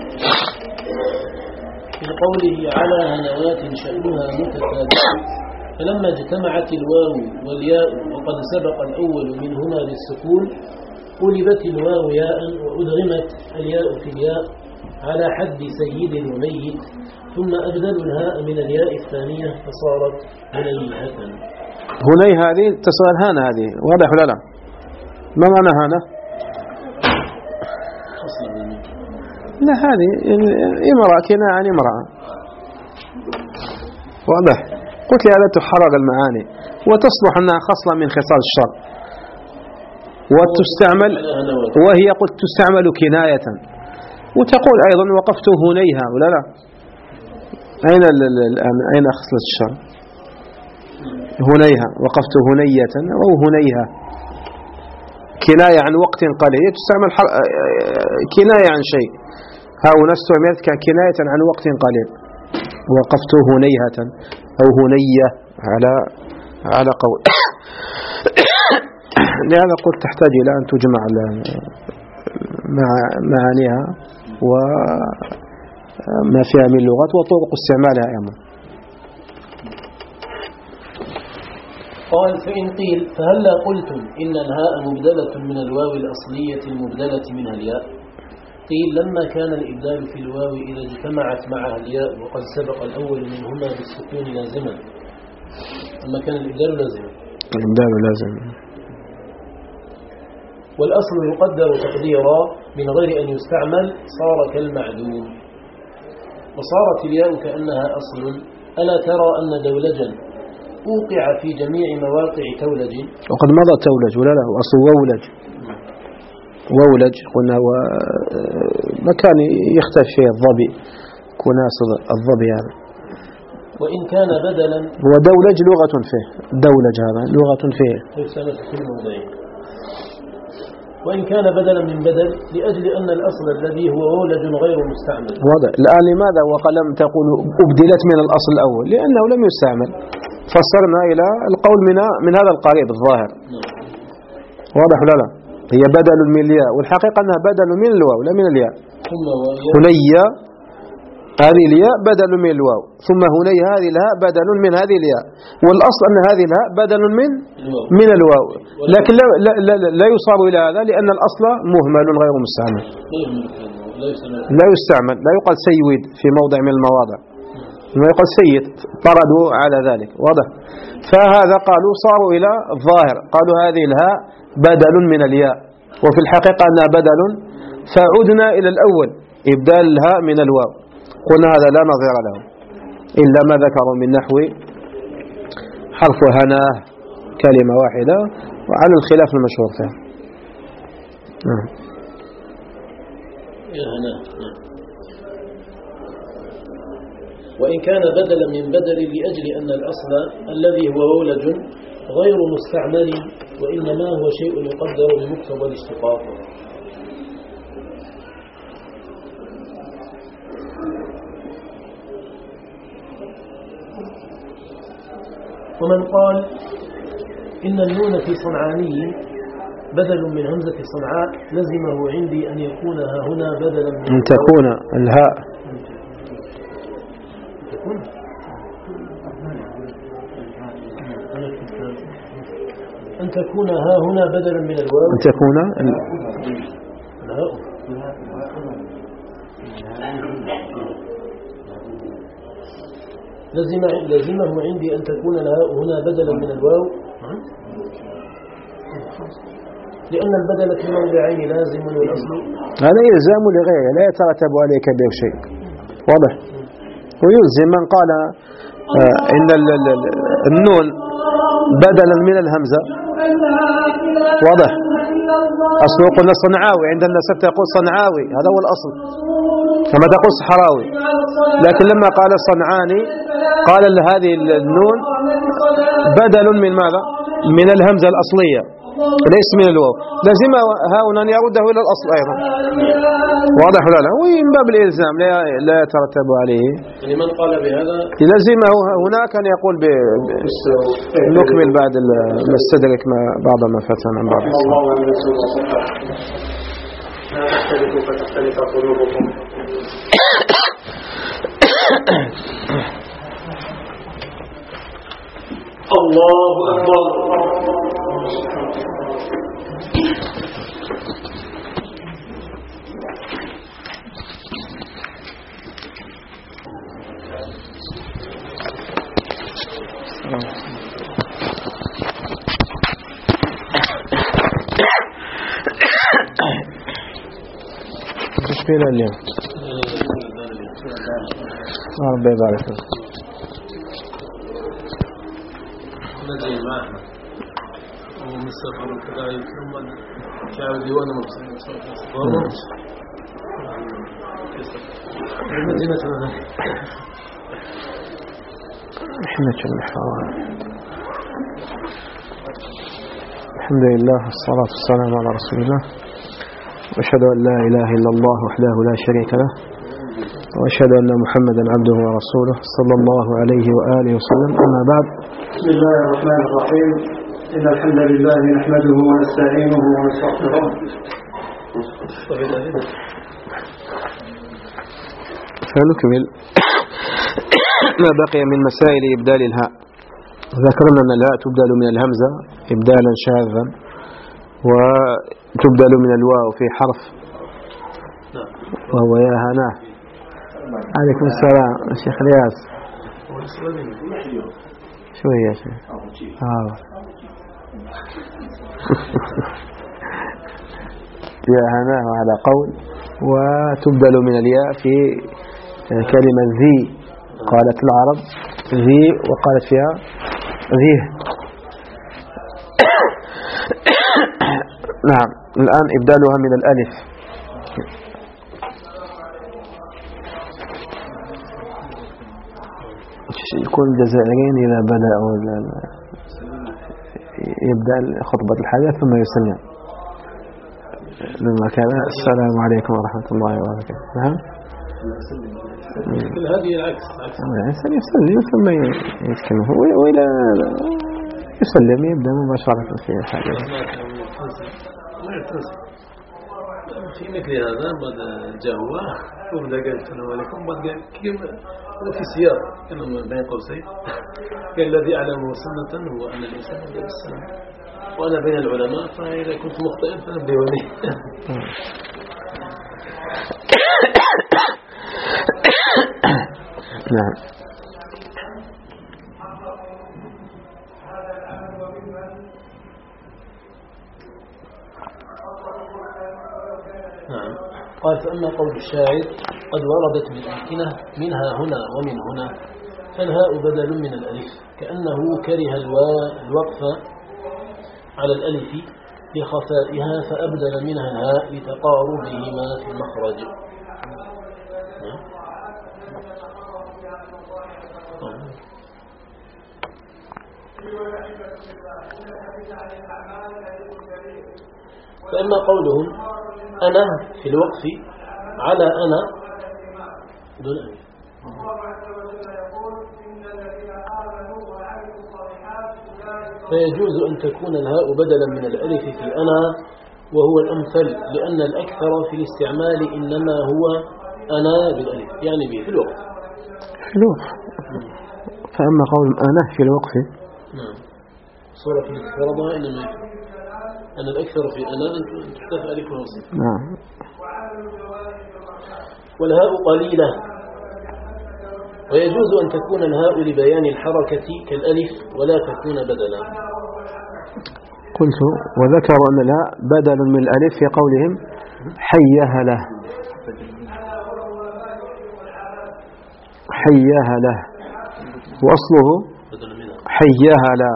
من قوله على هنوات شأنها متتابعة، فلما اجتمعت الواو والياء وقد سبق الأول منهما بالسكون قلبت الواو ياء وأدغمت الياء في الياء على حد سيد وميت، ثم أبدلوا الهاء من الياء الثانية فصارت هنيهة. هني هذه تصير هانة، هذه واضح ولا لا؟ ما معنى هانة؟ لا، هذه امرأة كناية عن امرأة. واضح. قلت لي هذا تحرر المعاني وتصلح أنها خصلة من خصال الشر، وتستعمل، وهي قلت تستعمل كناية، وتقول أيضا وقفت هنيها ولا لا؟ أين الآن أين خصلة الشر؟ هنيها، وقفت هنية أو هنيها، كناية عن وقت قليل، تستعمل كناية عن شيء. هنا استعملت ككناية عن وقت قليل، وقفت هنيهة أو هنية على على قول. لهذا قلت تحتاج إلى أن تجمع معانيها وما فيها من لغات وطرق استعمالها أيضا. قال فإن قيل فهلا قلتم إن الهاء مبدلة من الواو الأصلية المبدلة منها الياء؟ قيل لما كان الإبدال في الواو إذا اجتمعت معها الياء وقد سبق الأول منهما بالسكون لازما. لما كان الإبدال لازما، الإبدال لازم، والأصل يقدر تقديرا من غير أن يستعمل صار كالمعدوم. وصارت الياء كأنها أصل. ألا ترى أن دولجا أوقع في جميع مواقع تولج؟ وقد مضى تولج ولا لا؟ أصل وولج. وولج قلنا ومكان يختفي فيه الظبي، كناس الظبي هذا. وإن كان بدلا، ودولج لغة فيه، دولج هذا لغة فيه. وإن كان بدلا من بدل لأجل أن الأصل الذي هو وولج غير مستعمل. واضح. الآن لماذا وقلم تقول أبدلت من الأصل الأول؟ لأنه لم يستعمل، فسرنا إلى القول من من هذا القريب الظاهر. واضح ولا لا؟ هي بدل من الياء، والحقيقة أنها بدل من الواو لا من الياء. هنية هذه الياء بدل من الواو، ثم هني هذه الهاء بدل من هذه الياء، والأصل أن هذه الهاء بدل من من الواو، لكن لا, لا, لا, لا يصاب إلى هذا لأن الأصل مهمل غير مستعمل، لا يستعمل. لا يقال سيد في موضع من المواضع، ما يقال سيد، طردوا على ذلك. واضح. فهذا قالوا صاروا إلى الظاهر، قالوا هذه الهاء بدل من الياء، وفي الحقيقة أنها بدل، فعدنا إلى الأول إبدال الهاء من الواو. قلنا هذا لا نظير له إلا ما ذكروا من نحو حرف هناه كلمة واحدة، وعلى الخلاف المشهور فيها. نعم. وإن كان بدلا من بدل لأجل أن الأصل الذي هو وولج غير مستعمل، وإنما هو شيء يقدر بمقتضى الاشتقاق. ومن قال إن النون في صنعاني بدل من همزة صنعاء لزمه عندي أن يكون ها هنا بدلا من أن تكون الهاء أن تكون ها هنا بدلا من الواو، أن تكون الهاء لزم لزمه عندي أن تكون الهاء هنا بدلا من الواو، لأن البدل في موضعين لازم والأصل هذا يلزم لغيره لا يترتب عليك به شيء، واضح. ويلزم من قال آه إن النون بدلا من الهمزة، واضح. أصله قلنا صنعاوي، عند الناس تقول صنعاوي، هذا هو الأصل كما تقول صحراوي، لكن لما قال الصنعاني قال هذه النون بدل من ماذا؟ من الهمزة الأصلية ليس من الواو، لازم هنا أن يرده إلى الأصل أيضا، واضح ولا لا؟ ومن باب الإلزام لا لا يترتب عليه. يعني من قال بهذا لازمه هناك أن يقول ب... نكمل بعد نستدرك ما بعض ما فاتنا عن بعض الصلاة. لا تختلفوا فتختلف قلوبكم. الله أكبر. تشبيل اليوم ربي يبارك فيك. نجي معنا ومن السفر وكذلك ثم شعب ديوان مبسط المدينة محنة الحرام. الحمد لله والصلاة والسلام على رسول الله، وأشهد أن لا إله إلا الله وحده لا شريك له، وأشهد أن محمدا عبده ورسوله صلى الله عليه وآله وسلم. أما بعد، بسم الله الرحمن الرحيم. إن الحمد لله نحمده ونستعينه ونستغفره. فنكمل ما بقي من مسائل إبدال الهاء. ذكرنا أن الهاء تبدل من الهمزة إبدالا شاذا، وتبدل من الواو في حرف وهو يا هناه. عليكم السلام الشيخ رياض. شوية يا شيخ. آه. يا هناه على قول، وتبدل من الياء في كلمة ذي، قالت العرب ذي وقالت فيها ذيه. نعم. الآن إبدالها من الألف. يكون الجزائريين إذا بدأوا يبدأ خطبة الحاجة ثم يسلم. لما كان السلام عليكم ورحمة الله وبركاته. نعم. هذه العكس يسلم يسلم ثم يتكلم، وإلى يسلم يبدأ مباشرة في الحاجة. في مثل هذا بعد جاءوا وبدأ قال السلام عليكم، بعد قال كيف في سياق كانوا بين قوسين قال الذي أعلمه سنة هو أن الإنسان يبدأ بالسلام، وأنا بين العلماء فإذا كنت مخطئا فنبهوني. نعم. نعم. قال فأما قول الشاعر قد وردت من أمكنة منها هنا ومن هنا، فالهاء بدل من الألف، كأنه كره الوقف على الألف لخفائها فأبدل منها الهاء لتقاربهما في المخرج. فأما قولهم أنا في الوقف على أنا دون ألف، فيجوز أن تكون الهاء بدلا من الألف في أنا، وهو الأمثل، لأن الأكثر في الاستعمال إنما هو أنا بالألف، يعني به في الوقف. في الوقف. فأما قولهم أنا في الوقف صورة الافتراض إنما يكون أنا الأكثر في أنا أن تحتف ألف وصف. نعم. والهاء قليلة، ويجوز أن تكون الهاء لبيان الحركة كالألف ولا تكون بدلا. قلت وذكروا أن الهاء بدل من الألف في قولهم حيها له حيها له وأصله حيها لا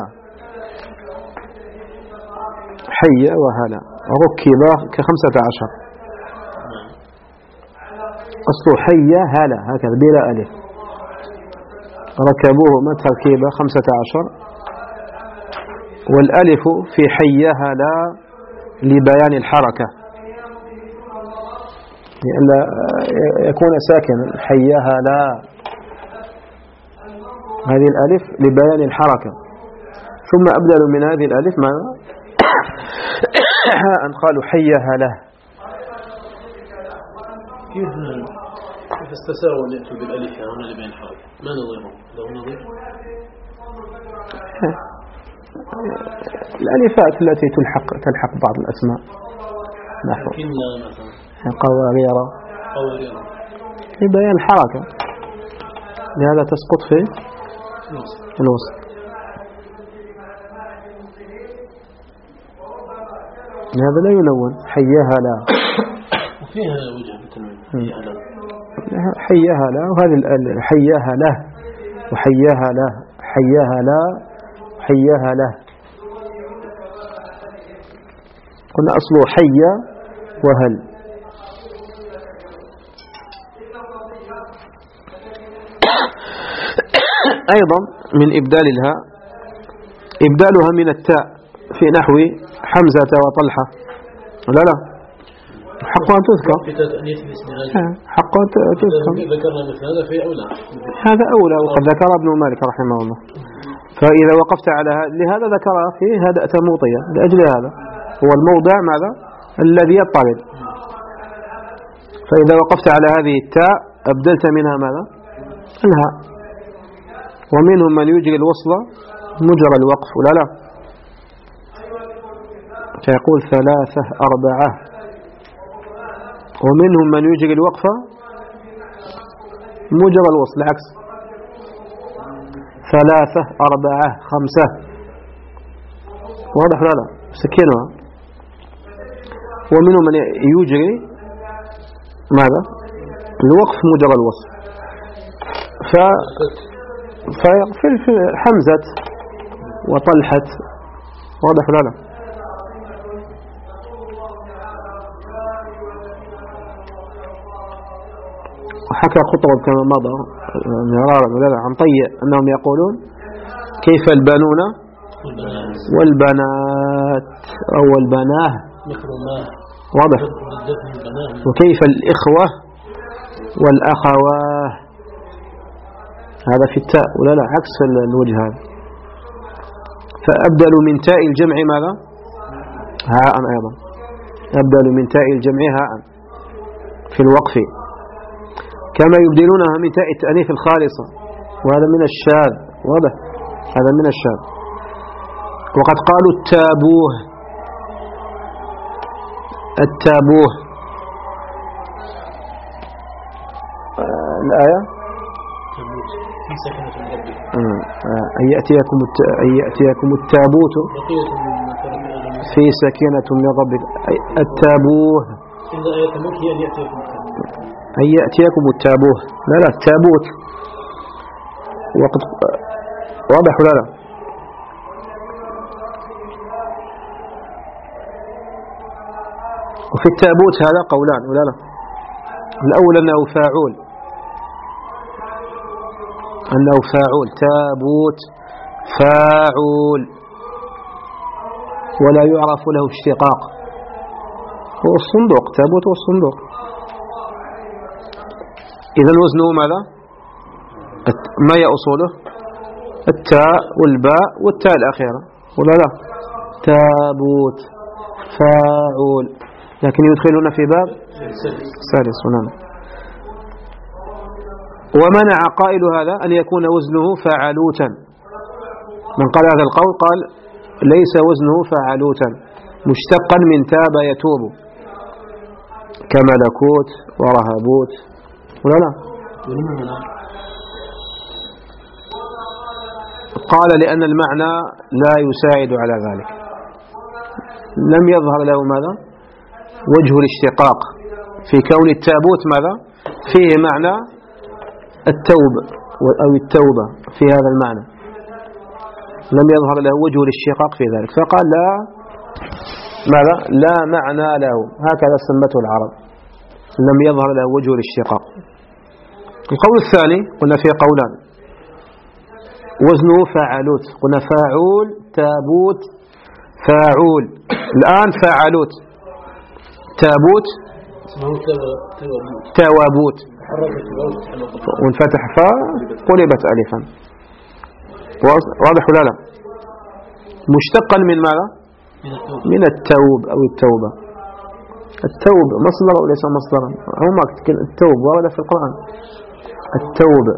حي وهلا ركب كخمسة عشر أصله حي هلا هكذا بلا ألف ركبوه ما تركيبة خمسة عشر والألف في حيها لا لبيان الحركة لأن يكون ساكنا حيها لا هذه الألف لبيان الحركة ثم أبدلوا من هذه الألف ماذا أن قالوا حيها له. كيف كيف استساغوا أن يأتوا بالألف هنا لبيان الحركة ما نظيره له نظير الألفات التي تلحق تلحق بعض الأسماء نحو قوارير لبيان الحركة لهذا تسقط في الوسط. هذا لا يلون حياها لا وفيها وجه بالتنوين حياها لا وهذه حياها له وحياها له حياها لا حياها له قلنا أصله حيا وهل. أيضا من إبدال الهاء إبدالها من التاء في نحو حمزة وطلحة لا لا حقا تذكر حقا تذكر ذكرنا مثل هذا في أولى هذا أولى وقد ذكر ابن مالك رحمه الله. فإذا وقفت على لهذا ذكرها في هذا تموطية لأجل هذا هو الموضع ماذا الذي يضطرد. فإذا وقفت على هذه التاء أبدلت منها ماذا الهاء. ومنهم من يجري الوصل مجرى الوقف ولا لا فيقول ثلاثة أربعة. ومنهم من يجري الوقف مجرى الوصل العكس ثلاثة أربعة خمسة واضح لا لا سكينها. ومنهم من يجري ماذا الوقف مجرى الوصل ف فيغفل في حمزة وطلحة واضح لا لا. وحكى قطرب كما مضى مرارا ولا عن طيء أنهم يقولون كيف البنون والبنات أو البناه واضح وكيف الإخوة والأخواه هذا في التاء ولا لا عكس الوجه هذا. فأبدلوا من تاء الجمع ماذا هاء أيضا أبدلوا من تاء الجمع هاء في الوقف كما يبدلونها من تاء التأنيث الخالصة وهذا من الشاذ واضح هذا من الشاذ. وقد قالوا التابوه التابوه آه الآية أن يأتيكم أن يأتيكم التابوت في سكينة من ربك التابوه أن يأتيكم التابوه لا لا التابوت وقد واضح ولا لا. وفي التابوت هذا قولان ولا لا. الأول أنه فاعول أنه فاعول تابوت فاعول ولا يعرف له اشتقاق هو الصندوق تابوت والصندوق. إذا وزنه ماذا ما هي أصوله التاء والباء والتاء الأخيرة ولا لا تابوت فاعول لكن يدخلون في باب سادس ونعم. ومنع قائل هذا أن يكون وزنه فعلوتا. من قال هذا القول قال ليس وزنه فعلوتا مشتقا من تاب يتوب كملكوت ورهبوت ولا لا؟ قال لأن المعنى لا يساعد على ذلك، لم يظهر له ماذا؟ وجه الاشتقاق في كون التابوت ماذا؟ فيه معنى التوب أو التوبة في هذا المعنى، لم يظهر له وجه الاشتقاق في ذلك، فقال لا ماذا؟ لا معنى له، هكذا سمته العرب، لم يظهر له وجه الاشتقاق. القول الثاني قلنا فيه قولان، وزنه فاعلوت، قلنا فاعول تابوت فاعول، الآن فاعلوت تابوت توابوت وانفتح فاء قلبت ألفا، واضح ولا لا؟ مشتقا من ماذا؟ من التوب أو التوبة. التوب مصدر أو ليس مصدرا؟ هما التوب ورد في القرآن التوب.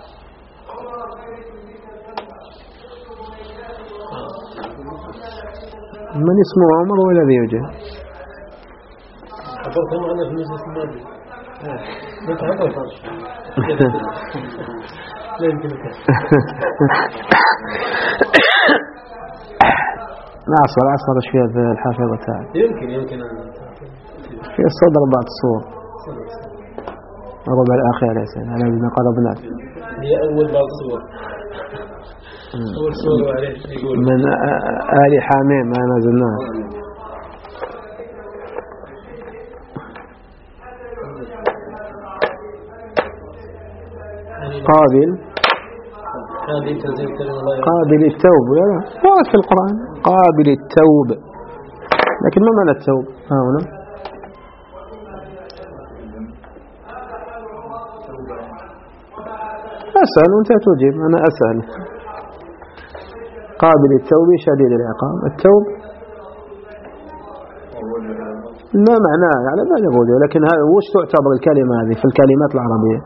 من اسمه عمر والذي يوجد؟ حضرت معنا في المجلس الماضي. لا يمكنك. نعصر عصر شوية الحافظة تاعي. يمكن يمكن أن في الصدر بعض الصور. الربع الأخير يا سيدي أنا بدنا قربنا. هي أول بعض الصور. أول صور وعليه يقول. من آل حاميم ما نزلناه. قابل قابل التوب لا لا ورد في القرآن قابل التوب، لكن ما معنى التوب ها هنا؟ أسأل وأنت تجيب، أنا أسأل. قابل التوب شديد العقاب، التوب ما معناه على ما نقول، لكن هذا وش تعتبر الكلمة هذه في الكلمات العربية؟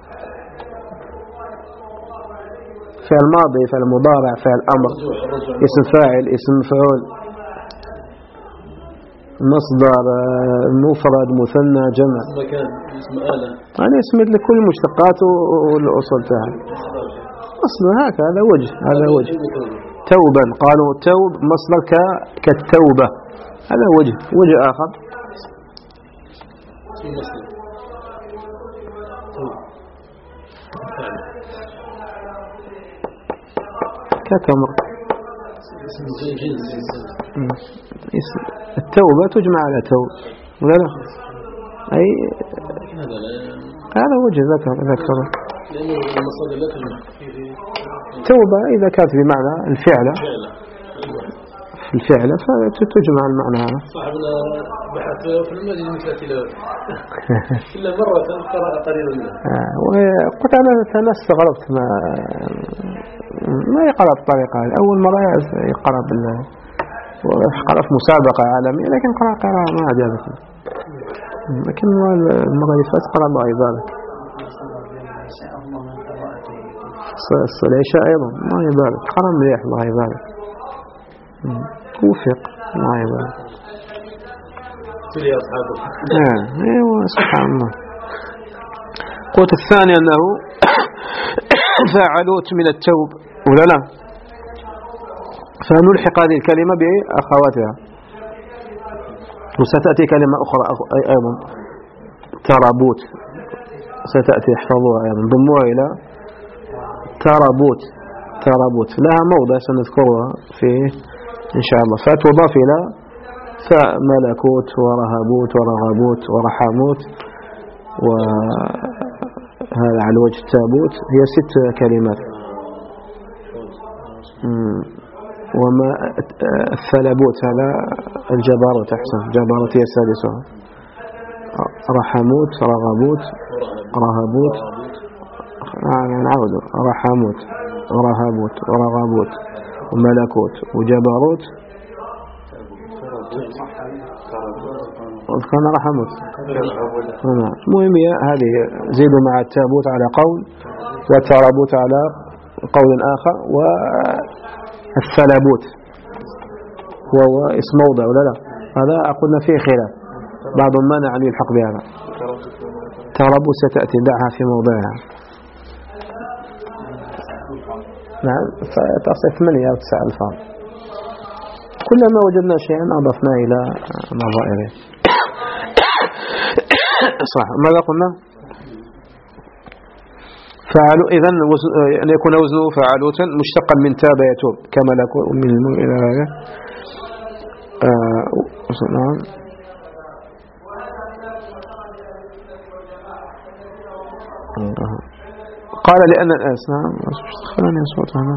فعل ماضي، فعل مضارع، فعل أمر، اسم فاعل، اسم مفعول، مصدر، مفرد، مثنى، جمع، اسم آلة، أنا اسم لكل المشتقات والأصول تاعها أصلا هكذا. هذا وجه هذا وجه توبا، قالوا توب مصدر كالتوبة، هذا وجه وجه آخر كتمر. التوبة تجمع على توب ولا لا؟ أي هذا وجه ذكر ذكر توبة إذا كانت بمعنى الفعل الفعل فتجمع المعنى هذا. صاحبنا بحث في المجلس مثل تلاوة كل مرة قرأ قليلا منها. وقلت أنا أنا استغربت ما ما يقرأ بالطريقة هذه، أول مرة يقرأ بال وقرأ في مسابقة عالمية، لكن قرأ قراءة ما عجبتني، لكن المرة اللي فاتت قرأ الله يبارك. العشاء أيضا الله يبارك، قرأ مليح الله يبارك، وفق الله يبارك. يا أصحابه. أيوة سبحان الله. قلت الثاني أنه فاعلوت من التوب ولا لا؟ فنلحق هذه الكلمة بأخواتها، وستأتي كلمة أخرى أيضا ترابوت، ستأتي احفظوها أيضا، ضموها إلى ترابوت. ترابوت لها موضع سنذكرها فيه إن شاء الله، فتضاف إلى فملكوت ورهبوت ورغبوت ورحموت، وهذا على وجه التابوت، هي ست كلمات. وما الثلبوت هذا الجبروت، أحسن جبروت هي السادسة، رحموت رغبوت رهبوت، نعود رحموت ورهبوت ورغبوت وملكوت وجبروت وذكرنا رحموت. المهم هذه زيدوا مع التابوت على قول، والترابوت على قول آخر، والثلبوت وهو اسم موضع ولا لا؟ هذا قلنا فيه خلاف، بعضهم مانع أن يلحق بهذا. ترب ستأتي، دعها في موضعها. نعم، فتصل ثمانية أو تسعة ألفاظ. كلما وجدنا شيئا أضفنا إلى نظائره. صح. ماذا قلنا؟ فعل. إذن أن يكون وزنه فعلوتا مشتقا من تاب يتوب كما نقول من المؤمن إلى هذا. نعم. قال لأن الأس نعم خلاني أصوت هنا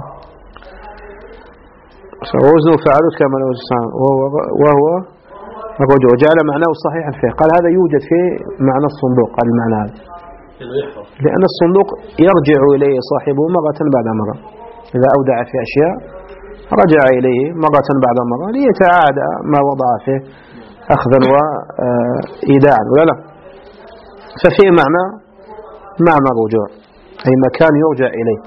وزنه فعلوت كما لو وهو وجعل معناه صحيحا فيه. قال هذا يوجد في معنى الصندوق. قال المعنى هذا لأن الصندوق يرجع إليه صاحبه مرة بعد مرة، إذا أودع في أشياء رجع إليه مرة بعد مرة ليتعادى ما وضع فيه أخذا وإيداعا ولا لا. ففي معنى معنى الرجوع، أي مكان يرجع إليه.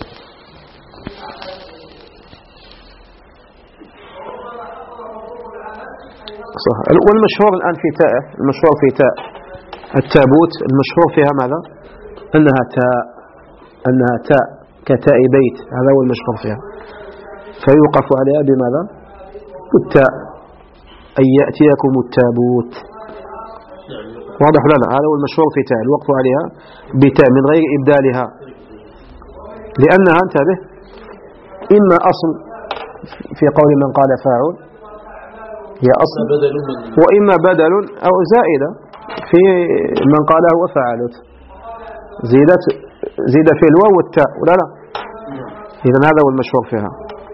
صح. والمشهور الآن في تاء، المشهور في تاء التابوت، المشهور فيها ماذا؟ أنها تاء، أنها تاء كتاء بيت، هذا هو المشهور فيها. فيوقف عليها بماذا؟ التاء، أن يأتيكم التابوت. واضح لا لا؟ هذا هو المشهور في تاء، الوقف عليها بتاء من غير إبدالها، لأنها انتبه إما أصل في قول من قال فاعل هي أصل، وإما بدل أو زائدة في من قال هو فعلت، زيدت زيد في الواو والتاء ولا لا؟ إذن هذا هو المشهور فيها.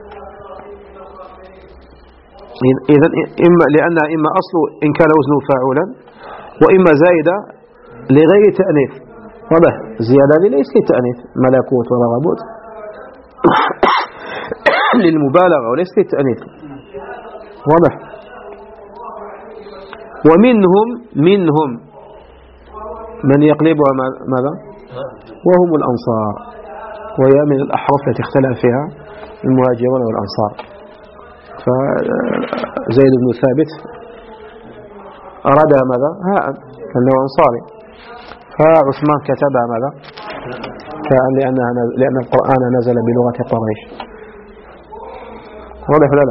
إذن إما لأنها إما أصل إن كان وزنه فاعلا، وإما زائدة لغير تأنيث. واضح؟ زيادة ليس للتأنيث، ملكوت ورغبوت للمبالغة وليس للتأنيث. واضح؟ ومنهم منهم من يقلبها ماذا؟ وهم الأنصار، وهي من الأحرف التي اختلف فيها المهاجرون والأنصار. فزيد بن ثابت أرادها ماذا؟ هاء لأنه أنصاري، فعثمان كتبها ماذا؟ كأن لأنها لأن القرآن نزل بلغة قريش. واضح ولا لا؟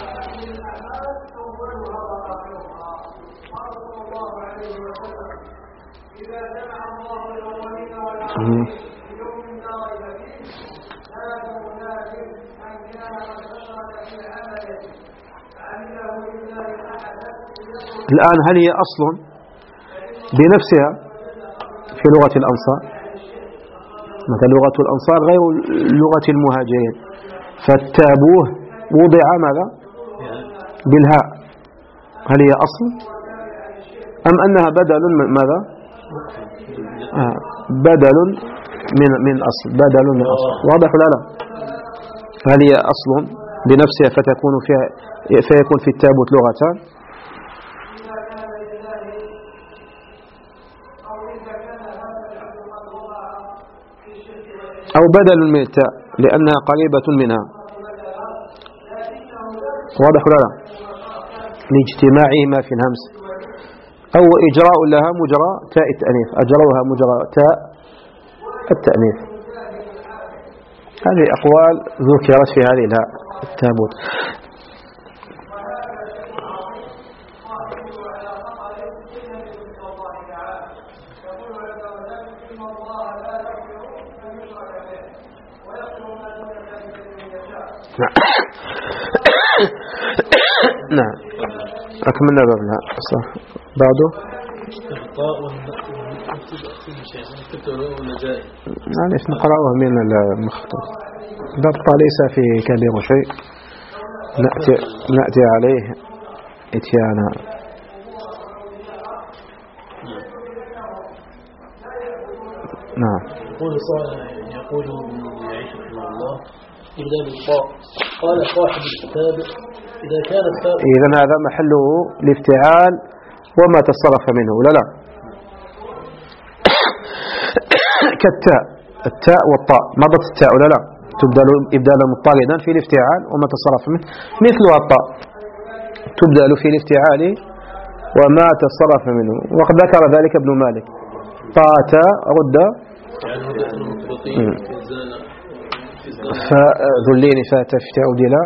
الآن هل هي أصل بنفسها في لغة الأنصار؟ مثل لغة الأنصار غير لغة المهاجرين، فالتابوه وضع ماذا؟ بالهاء. هل هي أصل أم أنها بدل من ماذا؟ آه بدل من من أصل، بدل من أصل. واضح ولا لا؟ هل هي أصل بنفسها فتكون فيها فيكون في التابوت لغتان، أو بدل من التاء لأنها قريبة منها؟ واضح ولا لا؟ لاجتماعهما في الهمس، أو إجراء لها مجرى تاء التأنيث، أجروها مجرى تاء التأنيث. هذه أقوال ذكرت في هذه التابوت. نعم أكملنا بابنا صح. بعده معلش نقرأه من المخطوط. ضبط ليس في كبير شيء، نأتي, نأتي عليه اتيانا. نعم. يقول يقول يعيش رحمه الله إبدال الطاء. قال صاحب الكتاب إذا كان التاء، إذن هذا محله الافتعال وما تصرف منه ولا لا؟ كالتاء، التاء والطاء مضت التاء ولا لا؟ تبدل إبدالا مضطردا في الافتعال وما تصرف منه، مثلها الطاء. تبدل في الافتعال وما تصرف منه. وقد ذكر ذلك ابن مالك. طاعة رد فذلين فتفتع دلا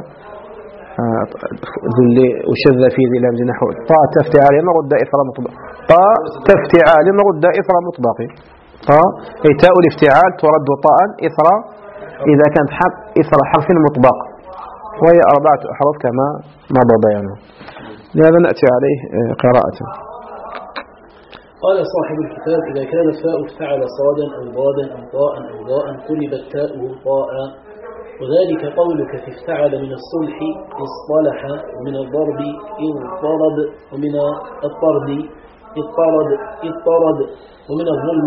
ذلي وشذ في ذي لامز نحو طا تفتعال مرد إثر مطبق طا تفتعال مرد إثر مطبق طا أي تاء الافتعال ترد طاء إثر إذا كانت حرف إثر حرف مطبق، وهي أربعة أحرف كما مضى بيانه. لهذا نأتي عليه قراءة. قال صاحب الكتاب: إذا كان الفاء افتعل صادا أو ضادا أو طاء أو ضاء قلبت تاؤه طاء، وذلك قولك في افتعل من الصلح اصطلح، ومن الضرب اضطرب، ومن الطرد اضطرد اضطرد، ومن الظلم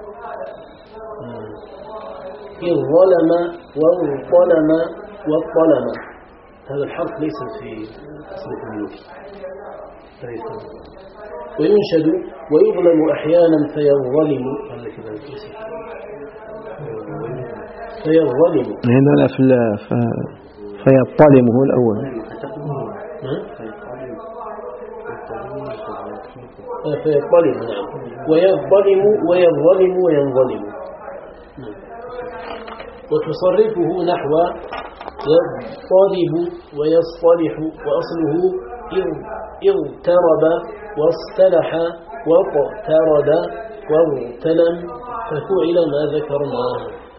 الظلم والظلم والظلم. هذا الحرف ليس في اسم الملوك. وينشد: ويظلم أحيانا فيظلم، فيظلم هنا لا في فيظلم هو الأول. فيظلم نعم، ويظلم ويظلم وينظلم. وتصرفه نحو يضطرب ويصطلح، وأصله اغترب واصطلح واقترب واغتلم، ففعل ما ذكرناه.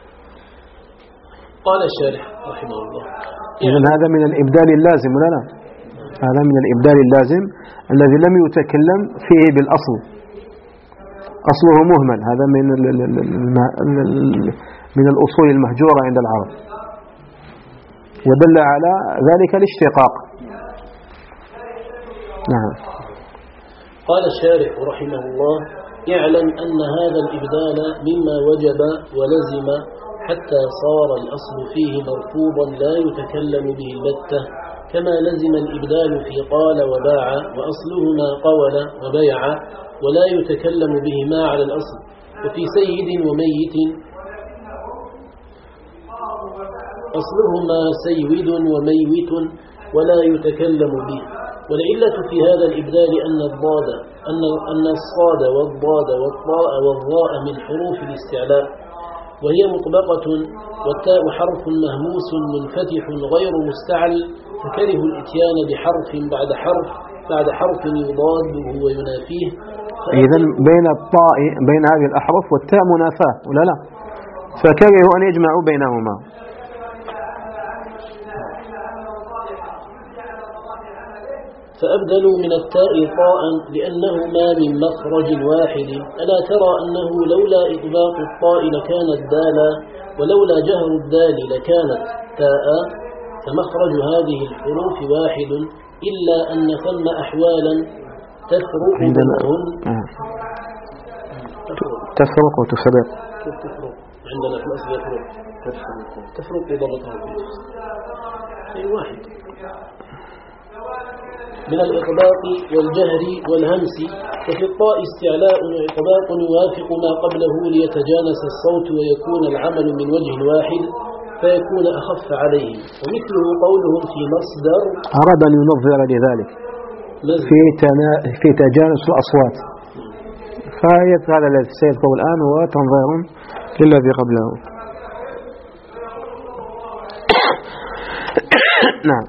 قال الشارح رحمه الله: إذن هذا من الإبدال اللازم ولا لا؟ هذا من الإبدال اللازم الذي لم يتكلم فيه بالأصل، أصله مهمل. هذا من من الأصول المهجورة عند العرب، ودل على ذلك الاشتقاق. نعم. قال الشارح رحمه الله: اعلم أن هذا الإبدال مما وجب ولزم حتى صار الأصل فيه مرفوضا لا يتكلم به البتة، كما لزم الإبدال في قال وباع، وأصلهما قول وبيع، ولا يتكلم بهما على الأصل. وفي سيد وميت أصلهما سيد وميت ولا يتكلم به. والعلة في هذا الإبدال أن الضاد أن أن الصاد والضاد والطاء والضاء من حروف الاستعلاء، وهي مطبقة، والتاء حرف مهموس منفتح غير مستعل، فكره الاتيان بحرف بعد حرف بعد حرف يضاده وينافيه. إذن بين الطاء بين هذه الأحرف والتاء منافاة ولا لا؟ فكرهوا أن يجمعوا بينهما. فأبدلوا من التاء طاء لأنهما من مخرج واحد. ألا ترى أنه لولا إطباق الطاء لكانت دالا، ولولا جهر الدال لكانت تاء، فمخرج هذه الحروف واحد، إلا أن ثم أحوالا تفرق بينهن. تفرق وتفرق. عندنا في الأصل يفرق تفرق ضبطها في شيء واحد، من الإطباق والجهر والهمس. وفي الطاء استعلاء وإطباق يوافق ما قبله ليتجانس الصوت ويكون العمل من وجه واحد فيكون أخف عليه. ومثله قولهم في مصدر. أراد أن ينظر لذلك في في تجانس الأصوات، فهذا الذي سيذكر الآن هو تنظير للذي قبله. نعم.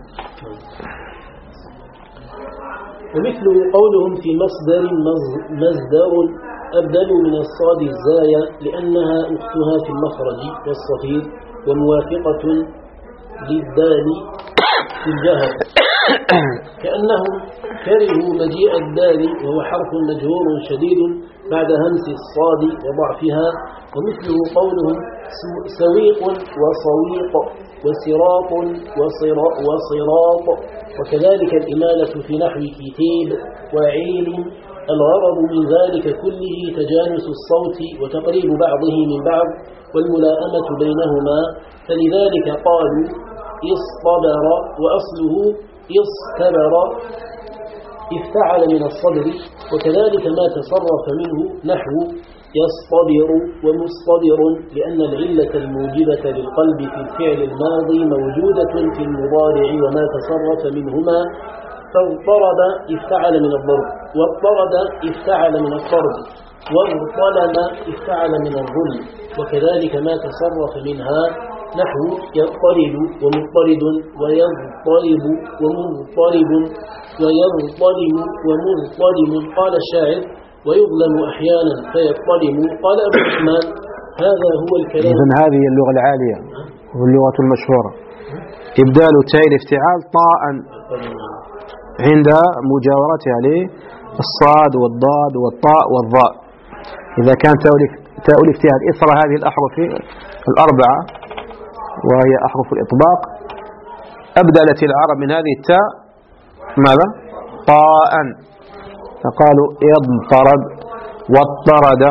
ومثله قولهم في مصدر مصدر أبدلوا من الصاد الزايا لأنها أختها في المخرج والصفير، وموافقة للدال في الجهر، كأنهم كرهوا مجيء الدال وهو حرف مجهور شديد بعد همس الصاد وضعفها. ومثله قولهم سويق وصويق وصراط وصراط، وكذلك الإمالة في نحو كتيب وعيل. الغرض من ذلك كله تجانس الصوت وتقريب بعضه من بعض والملاءمة بينهما، فلذلك قالوا اصطبر، وأصله اصطبر افتعل من الصدر. وكذلك ما تصرف منه نحو يصطبر ومصطبر، لأن العلة الموجبة للقلب في الفعل الماضي موجودة في المضارع، وما تصرف منهما فاضطرد افتعل من الضرب، واضطرد افتعل من الطرد، واضطلم افتعل من الظلم، وكذلك ما تصرف منها نحو يضطرد ومضطرد ويضطرب ومضطرب ويضطرم ومضطرم. قال الشاعر ويظلم أحيانا فيضطرم. قال أبو عثمان هذا هو الكلام. إذن هذه اللغة العالية واللغة المشهورة إبدال تاء الافتعال طاء عند مجاورتها للصاد والضاد والطاء والضاء. إذا كان تاء الافتعال إثر هذه الأحرف الأربعة وهي أحرف الإطباق أبدلت العرب من هذه التاء ماذا؟ طاء، فقالوا اضطرد واضطرد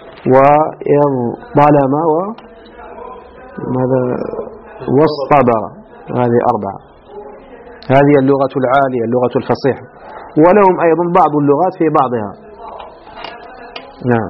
واضطلم وماذا واصطبر. هذه أربعة. هذه اللغة العالية اللغة الفصيحة، ولهم أيضا بعض اللغات في بعضها. نعم.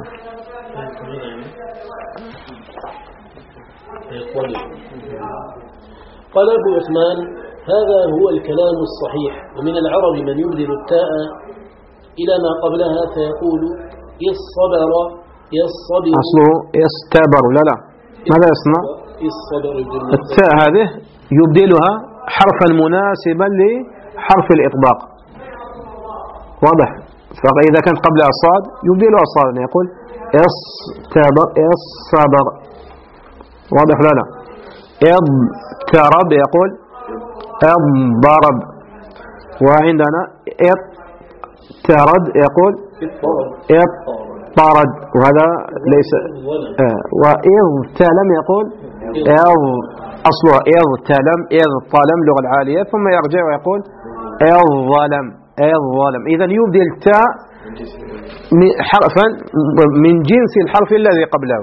قال أبو عثمان هذا هو الكلام الصحيح. ومن العرب من يبدل التاء إلى ما قبلها فيقول يصبر يصبر. أصله يستبر. لا لا ماذا يصنع؟ يصبر. التاء هذه يبدلها حرفا مناسبا لحرف الإطباق، واضح؟ فإذا كانت قبلها صاد يبدلها صاد، يقول يصبر يصبر، واضح؟ لا لا اضطرب يقول اضرب، وعندنا اضطرد يقول اضطرد، وهذا ليس آه. واضطلم يقول اض أصلها اضطلم اضطلم اللغة العالية، ثم يرجع ويقول اضظلم اضظلم. إذن يبدل التاء حرفا من جنس الحرف الذي قبله.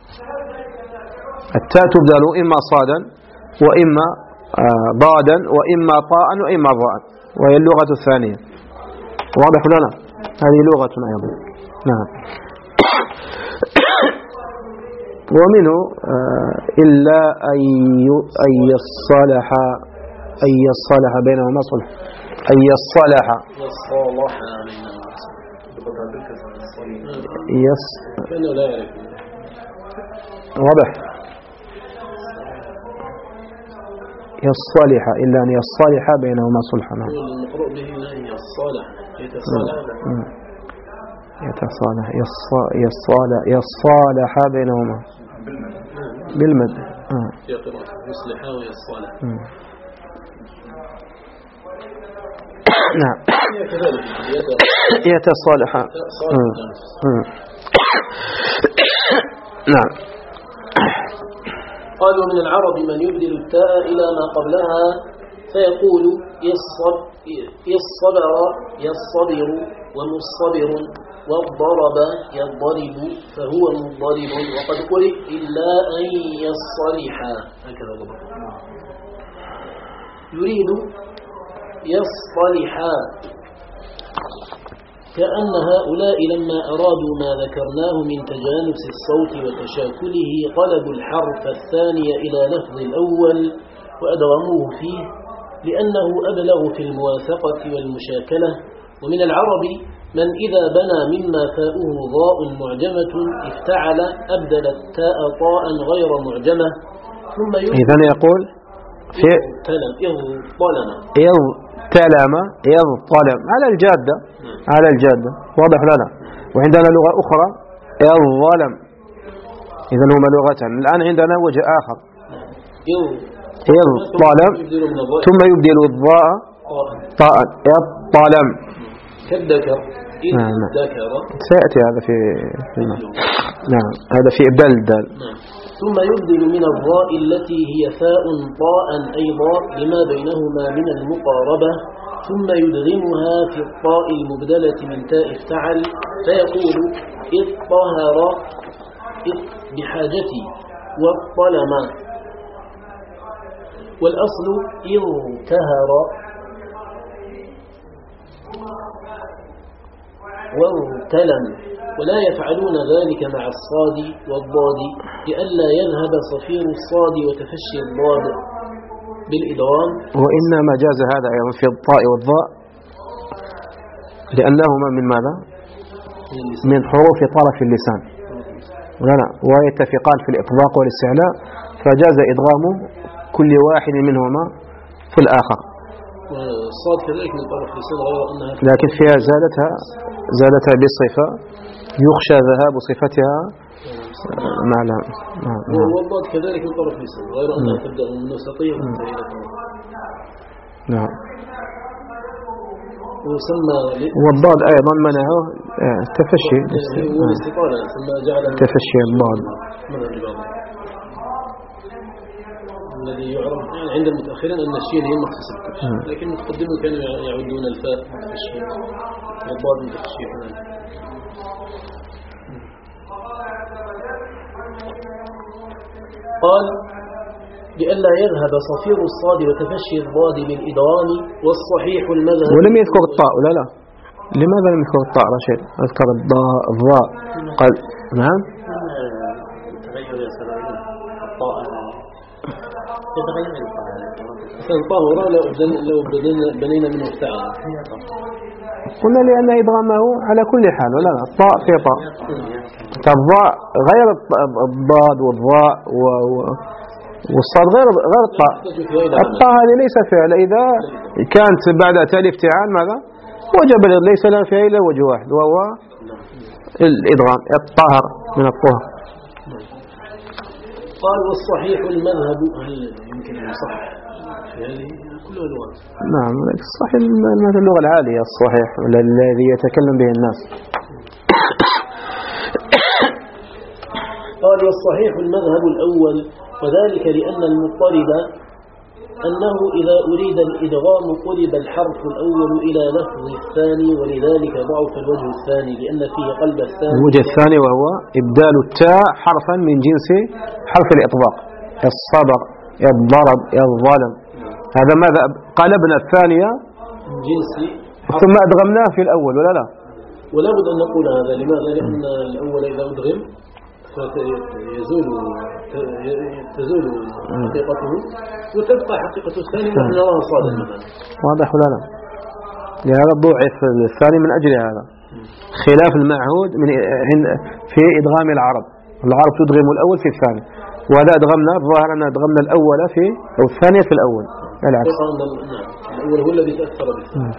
التاء تبدل إما صادا وإما ضادا وإما طاء وإما ضاء، وهي اللغة الثانية. واضح لنا؟ هذه لغة أيضا. نعم. ومنه إلا أن يصلح أن يصلح بينهما صلح أن يصلح يص واضح يصلح إلا أن يصلح بينهما صلحا. المقروء به يصلح يتصالح يتصالح يصالح يصالح بينهما بالمد. يصلح ويصالح. نعم. يتصالح. نعم. قالوا من العرب من يبدل التاء إلى ما قبلها فيقول يصبر يصبر ومصبر، والضرب يضرب فهو مضرب، وقد قرئ إلا أن يصلحا هكذا ضبط. يريد يصطلحا، كأن هؤلاء لما أرادوا ما ذكرناه من تجانس الصوت وتشاكله قلبوا الحرف الثاني إلى لفظ الأول وأدغموه فيه لأنه أبلغ في المواثقة والمشاكلة. ومن العرب من إذا بنى مما فاؤه ضاء معجمة افتعل أبدل التاء طاء غير معجمة. ثم إذن يقول في اضطلم اضطلم اضطلم اضطلم على الجادة على الجادة، واضح لنا. وعندنا لغة أخرى اضظلم. إذن هما لغتان. الآن عندنا وجه آخر اضطلم ثم يبدل الضاء طاء اضطلم كالذكر نعم. سيأتي هذا في نعم. نعم هذا في إبدال الدال. نعم. ثم يبدل من الضاء التي هي فاء طاء أيضا لما بينهما من المقاربة، ثم يدغمها في الطاء المبدلة من تاء افتعل فيقول اطهر بحاجتي واطلم، والأصل اغتهر واغتلم، ولا يفعلون ذلك مع الصاد والضاد لئلا يذهب صفير الصاد وتفشي الضاد بالإدغام. وإنما جاز هذا أيضا في الطاء والضاء لأنهما من ماذا؟ من حروف طرف اللسان لا لا ويتفقان في الإطلاق والاستعلاء، فجاز إدغام كل واحد منهما في الآخر. والصاد كذلك من طرف اللسان غير أنها لكن فيها زادتها زادتها بالصفة، يخشى ذهاب صفتها مع لا والضاد كذلك من طرف اللسان غير أنها تبدأ من وسطية وتنتهي إلى نعم. وسمى والضاد أيضا منعه التفشي والاستطالة ثم جعل تفشي الضاد الذي يعرف يعني عند المتأخرين أن الشين هي مخصوص بالتفشي، لكن المتقدمون كانوا يعودون الفاء متفشي والضاد متفشي. قال لئلا يذهب صفير الصاد وتفشي الضاد بالإدغام والصحيح المذهب. ولم يذكر الطاء لا لا لماذا لم يذكر الطاء رشيد؟ أذكر الضاء الضاء قال نعم تغير يا سلام الطاء يتغير فالطاهرة لو لو بنينا منه افتعال قلنا لأن إدغامه على كل حال ولا لا الطاء في طاء الضاء غير الضاد والضاء و والصاد غير غير الطاء. الطاء هذه ليس فعل، إذا كانت بعد تالي افتعال ماذا وجب ليس لها فيها إلا وجه واحد وهو الإدغام الطاهر من الطهر. قال والصحيح المذهب هل يمكن أن يصح في هذه كلها لغات؟ نعم الصحيح مثل اللغة العالية الصحيح الذي يتكلم به الناس. قال والصحيح المذهب الأول وذلك لأن المضطرب أنه إذا أريد الإدغام قلب الحرف الأول إلى لفظ الثاني ولذلك ضعف الوجه الثاني لأن فيه قلب الثاني. الوجه الثاني وهو إبدال التاء حرفا من جنس حرف الإطباق الصبر الضرب الظلم هذا ماذا قلبنا الثانية جنسي ثم أدغمناه في الأول ولا لا؟ ولا بد أن نقول هذا لماذا؟ لأن الأول إذا أدغم يزول تزول حقيقته وتبقى حقيقة الثاني ونحن نراها صادمة مثلا. واضح ولا لا؟ لهذا ضعف الثاني من أجل هذا خلاف المعهود من في إدغام العرب. العرب تدغم الأول في الثاني وهذا أدغمنا الظاهر أن أدغمنا الأول في أو الثانية في الأول العكس. الأول هو الذي تأثر بالثاني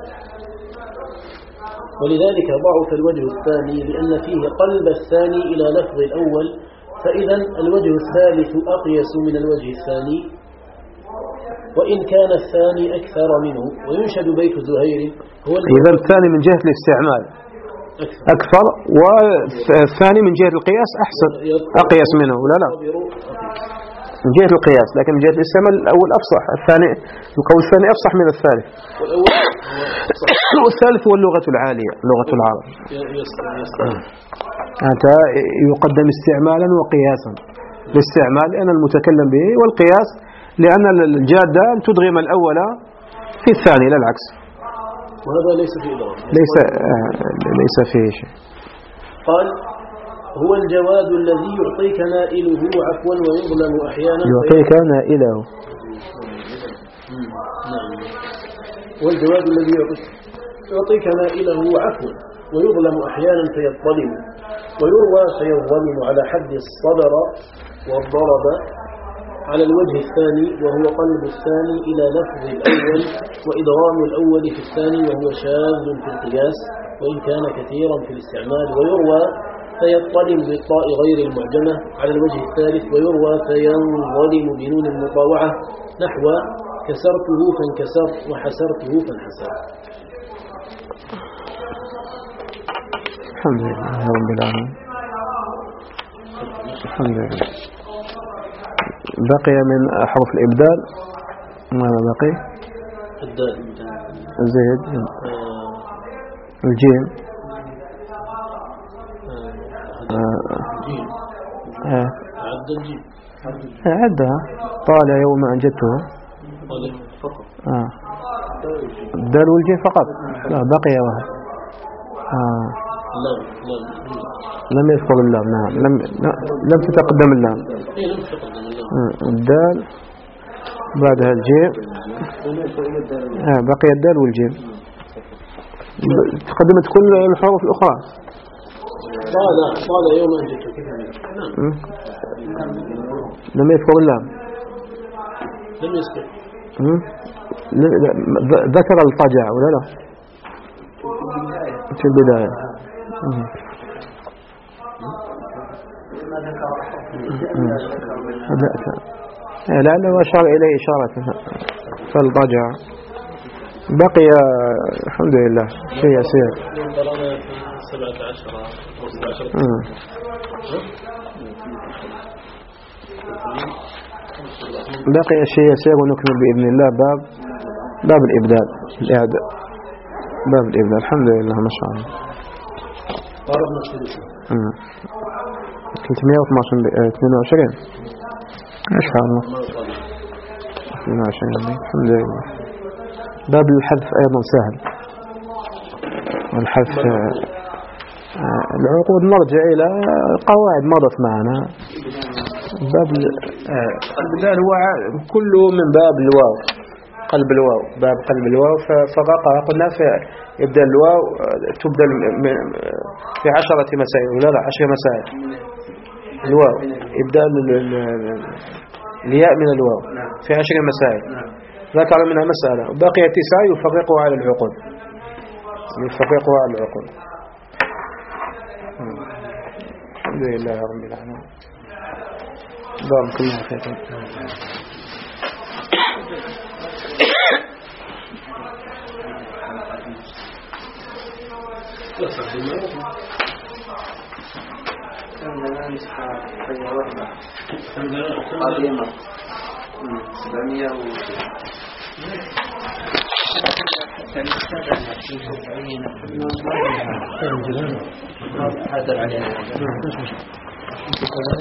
ولذلك ضعف الوجه الثاني لأن فيه قلب الثاني إلى لفظ الأول فإذا الوجه الثالث أقيس من الوجه الثاني وإن كان الثاني أكثر منه. وينشد بيت زهير هو إذا الثاني من جهة الاستعمال أكثر والثاني من جهة القياس أحسن أقيس منه ولا لا من جهة القياس لكن من جهة الاستعمال الأول أفصح الثاني القول الثاني أفصح من الثالث والثالث هو اللغة العالية لغة العرب. هذا يقدم استعمالا وقياسا الاستعمال لأن المتكلم به والقياس لأن الجادة تدغم الأول في الثاني لا العكس. وهذا ليس فيه إدغام ليس آه ليس فيه شيء. قال هو الجواد الذي يعطيك نائله عفوا ويظلم أحيانا يعطيك نائله. نعم والجواد الذي يعطيك نائله عفوا ويظلم أحيانا فيظلم ويروى فيظلم على حد الصدر والضرب على الوجه الثاني وهو قلب الثاني إلى لفظ الأول وإدغام الأول في الثاني وهو شاذ في القياس وإن كان كثيرا في الاستعمال. ويروى فيطلم بالطاء غير المعجمة على الوجه الثالث ويروى فينظلم بنون المطاوعة نحو كسرته فانكسر وحسرته فانحسر. الحمد لله رب العالمين. الحمد لله. بقي من حرف الإبدال ماذا بقي؟ الدال زيد الجيم عد الجيم عدها طال يوم أنجدتها فقط آه. الدال والجيم فقط لا بقي واحد آه. اللام لم يذكر اللام نعم لم لم تتقدم اللام الدال بعدها الجيم آه بقي الدال والجيم تقدمت كل الحروف الأخرى. طال طال يوم أنجت لم يذكر اللام. لم يذكر. ذكر الطجع ولا لا في البداية. لعله أشار إليه إشارة فالضجع. بقي الحمد لله شيء يسير. بقي شيء يسير ونكمل بإذن الله باب باب الإبدال الإعداء باب الإبدال. الحمد لله ما شاء الله. ثلاثمائة واثنين اثنين وعشرين ما شاء الله اثنين وعشرين. الحمد لله. باب الحذف أيضا سهل. والحذف العقود نرجع إلى قواعد مضت معنا. باب الإبدال هو كله من باب الواو قلب الواو باب قلب الواو. فقط قلنا في يبدأ الواو تبدل في عشرة مسائل ولا لا عشر مسائل. الواو يبدأ الياء من الواو في عشر مسائل ذكر منها مسألة وباقي تسعة يفرقها على العقود يفرقها على العقود. الحمد لله رب العالمين. بارك الله فيكم. قديمة سبعمية و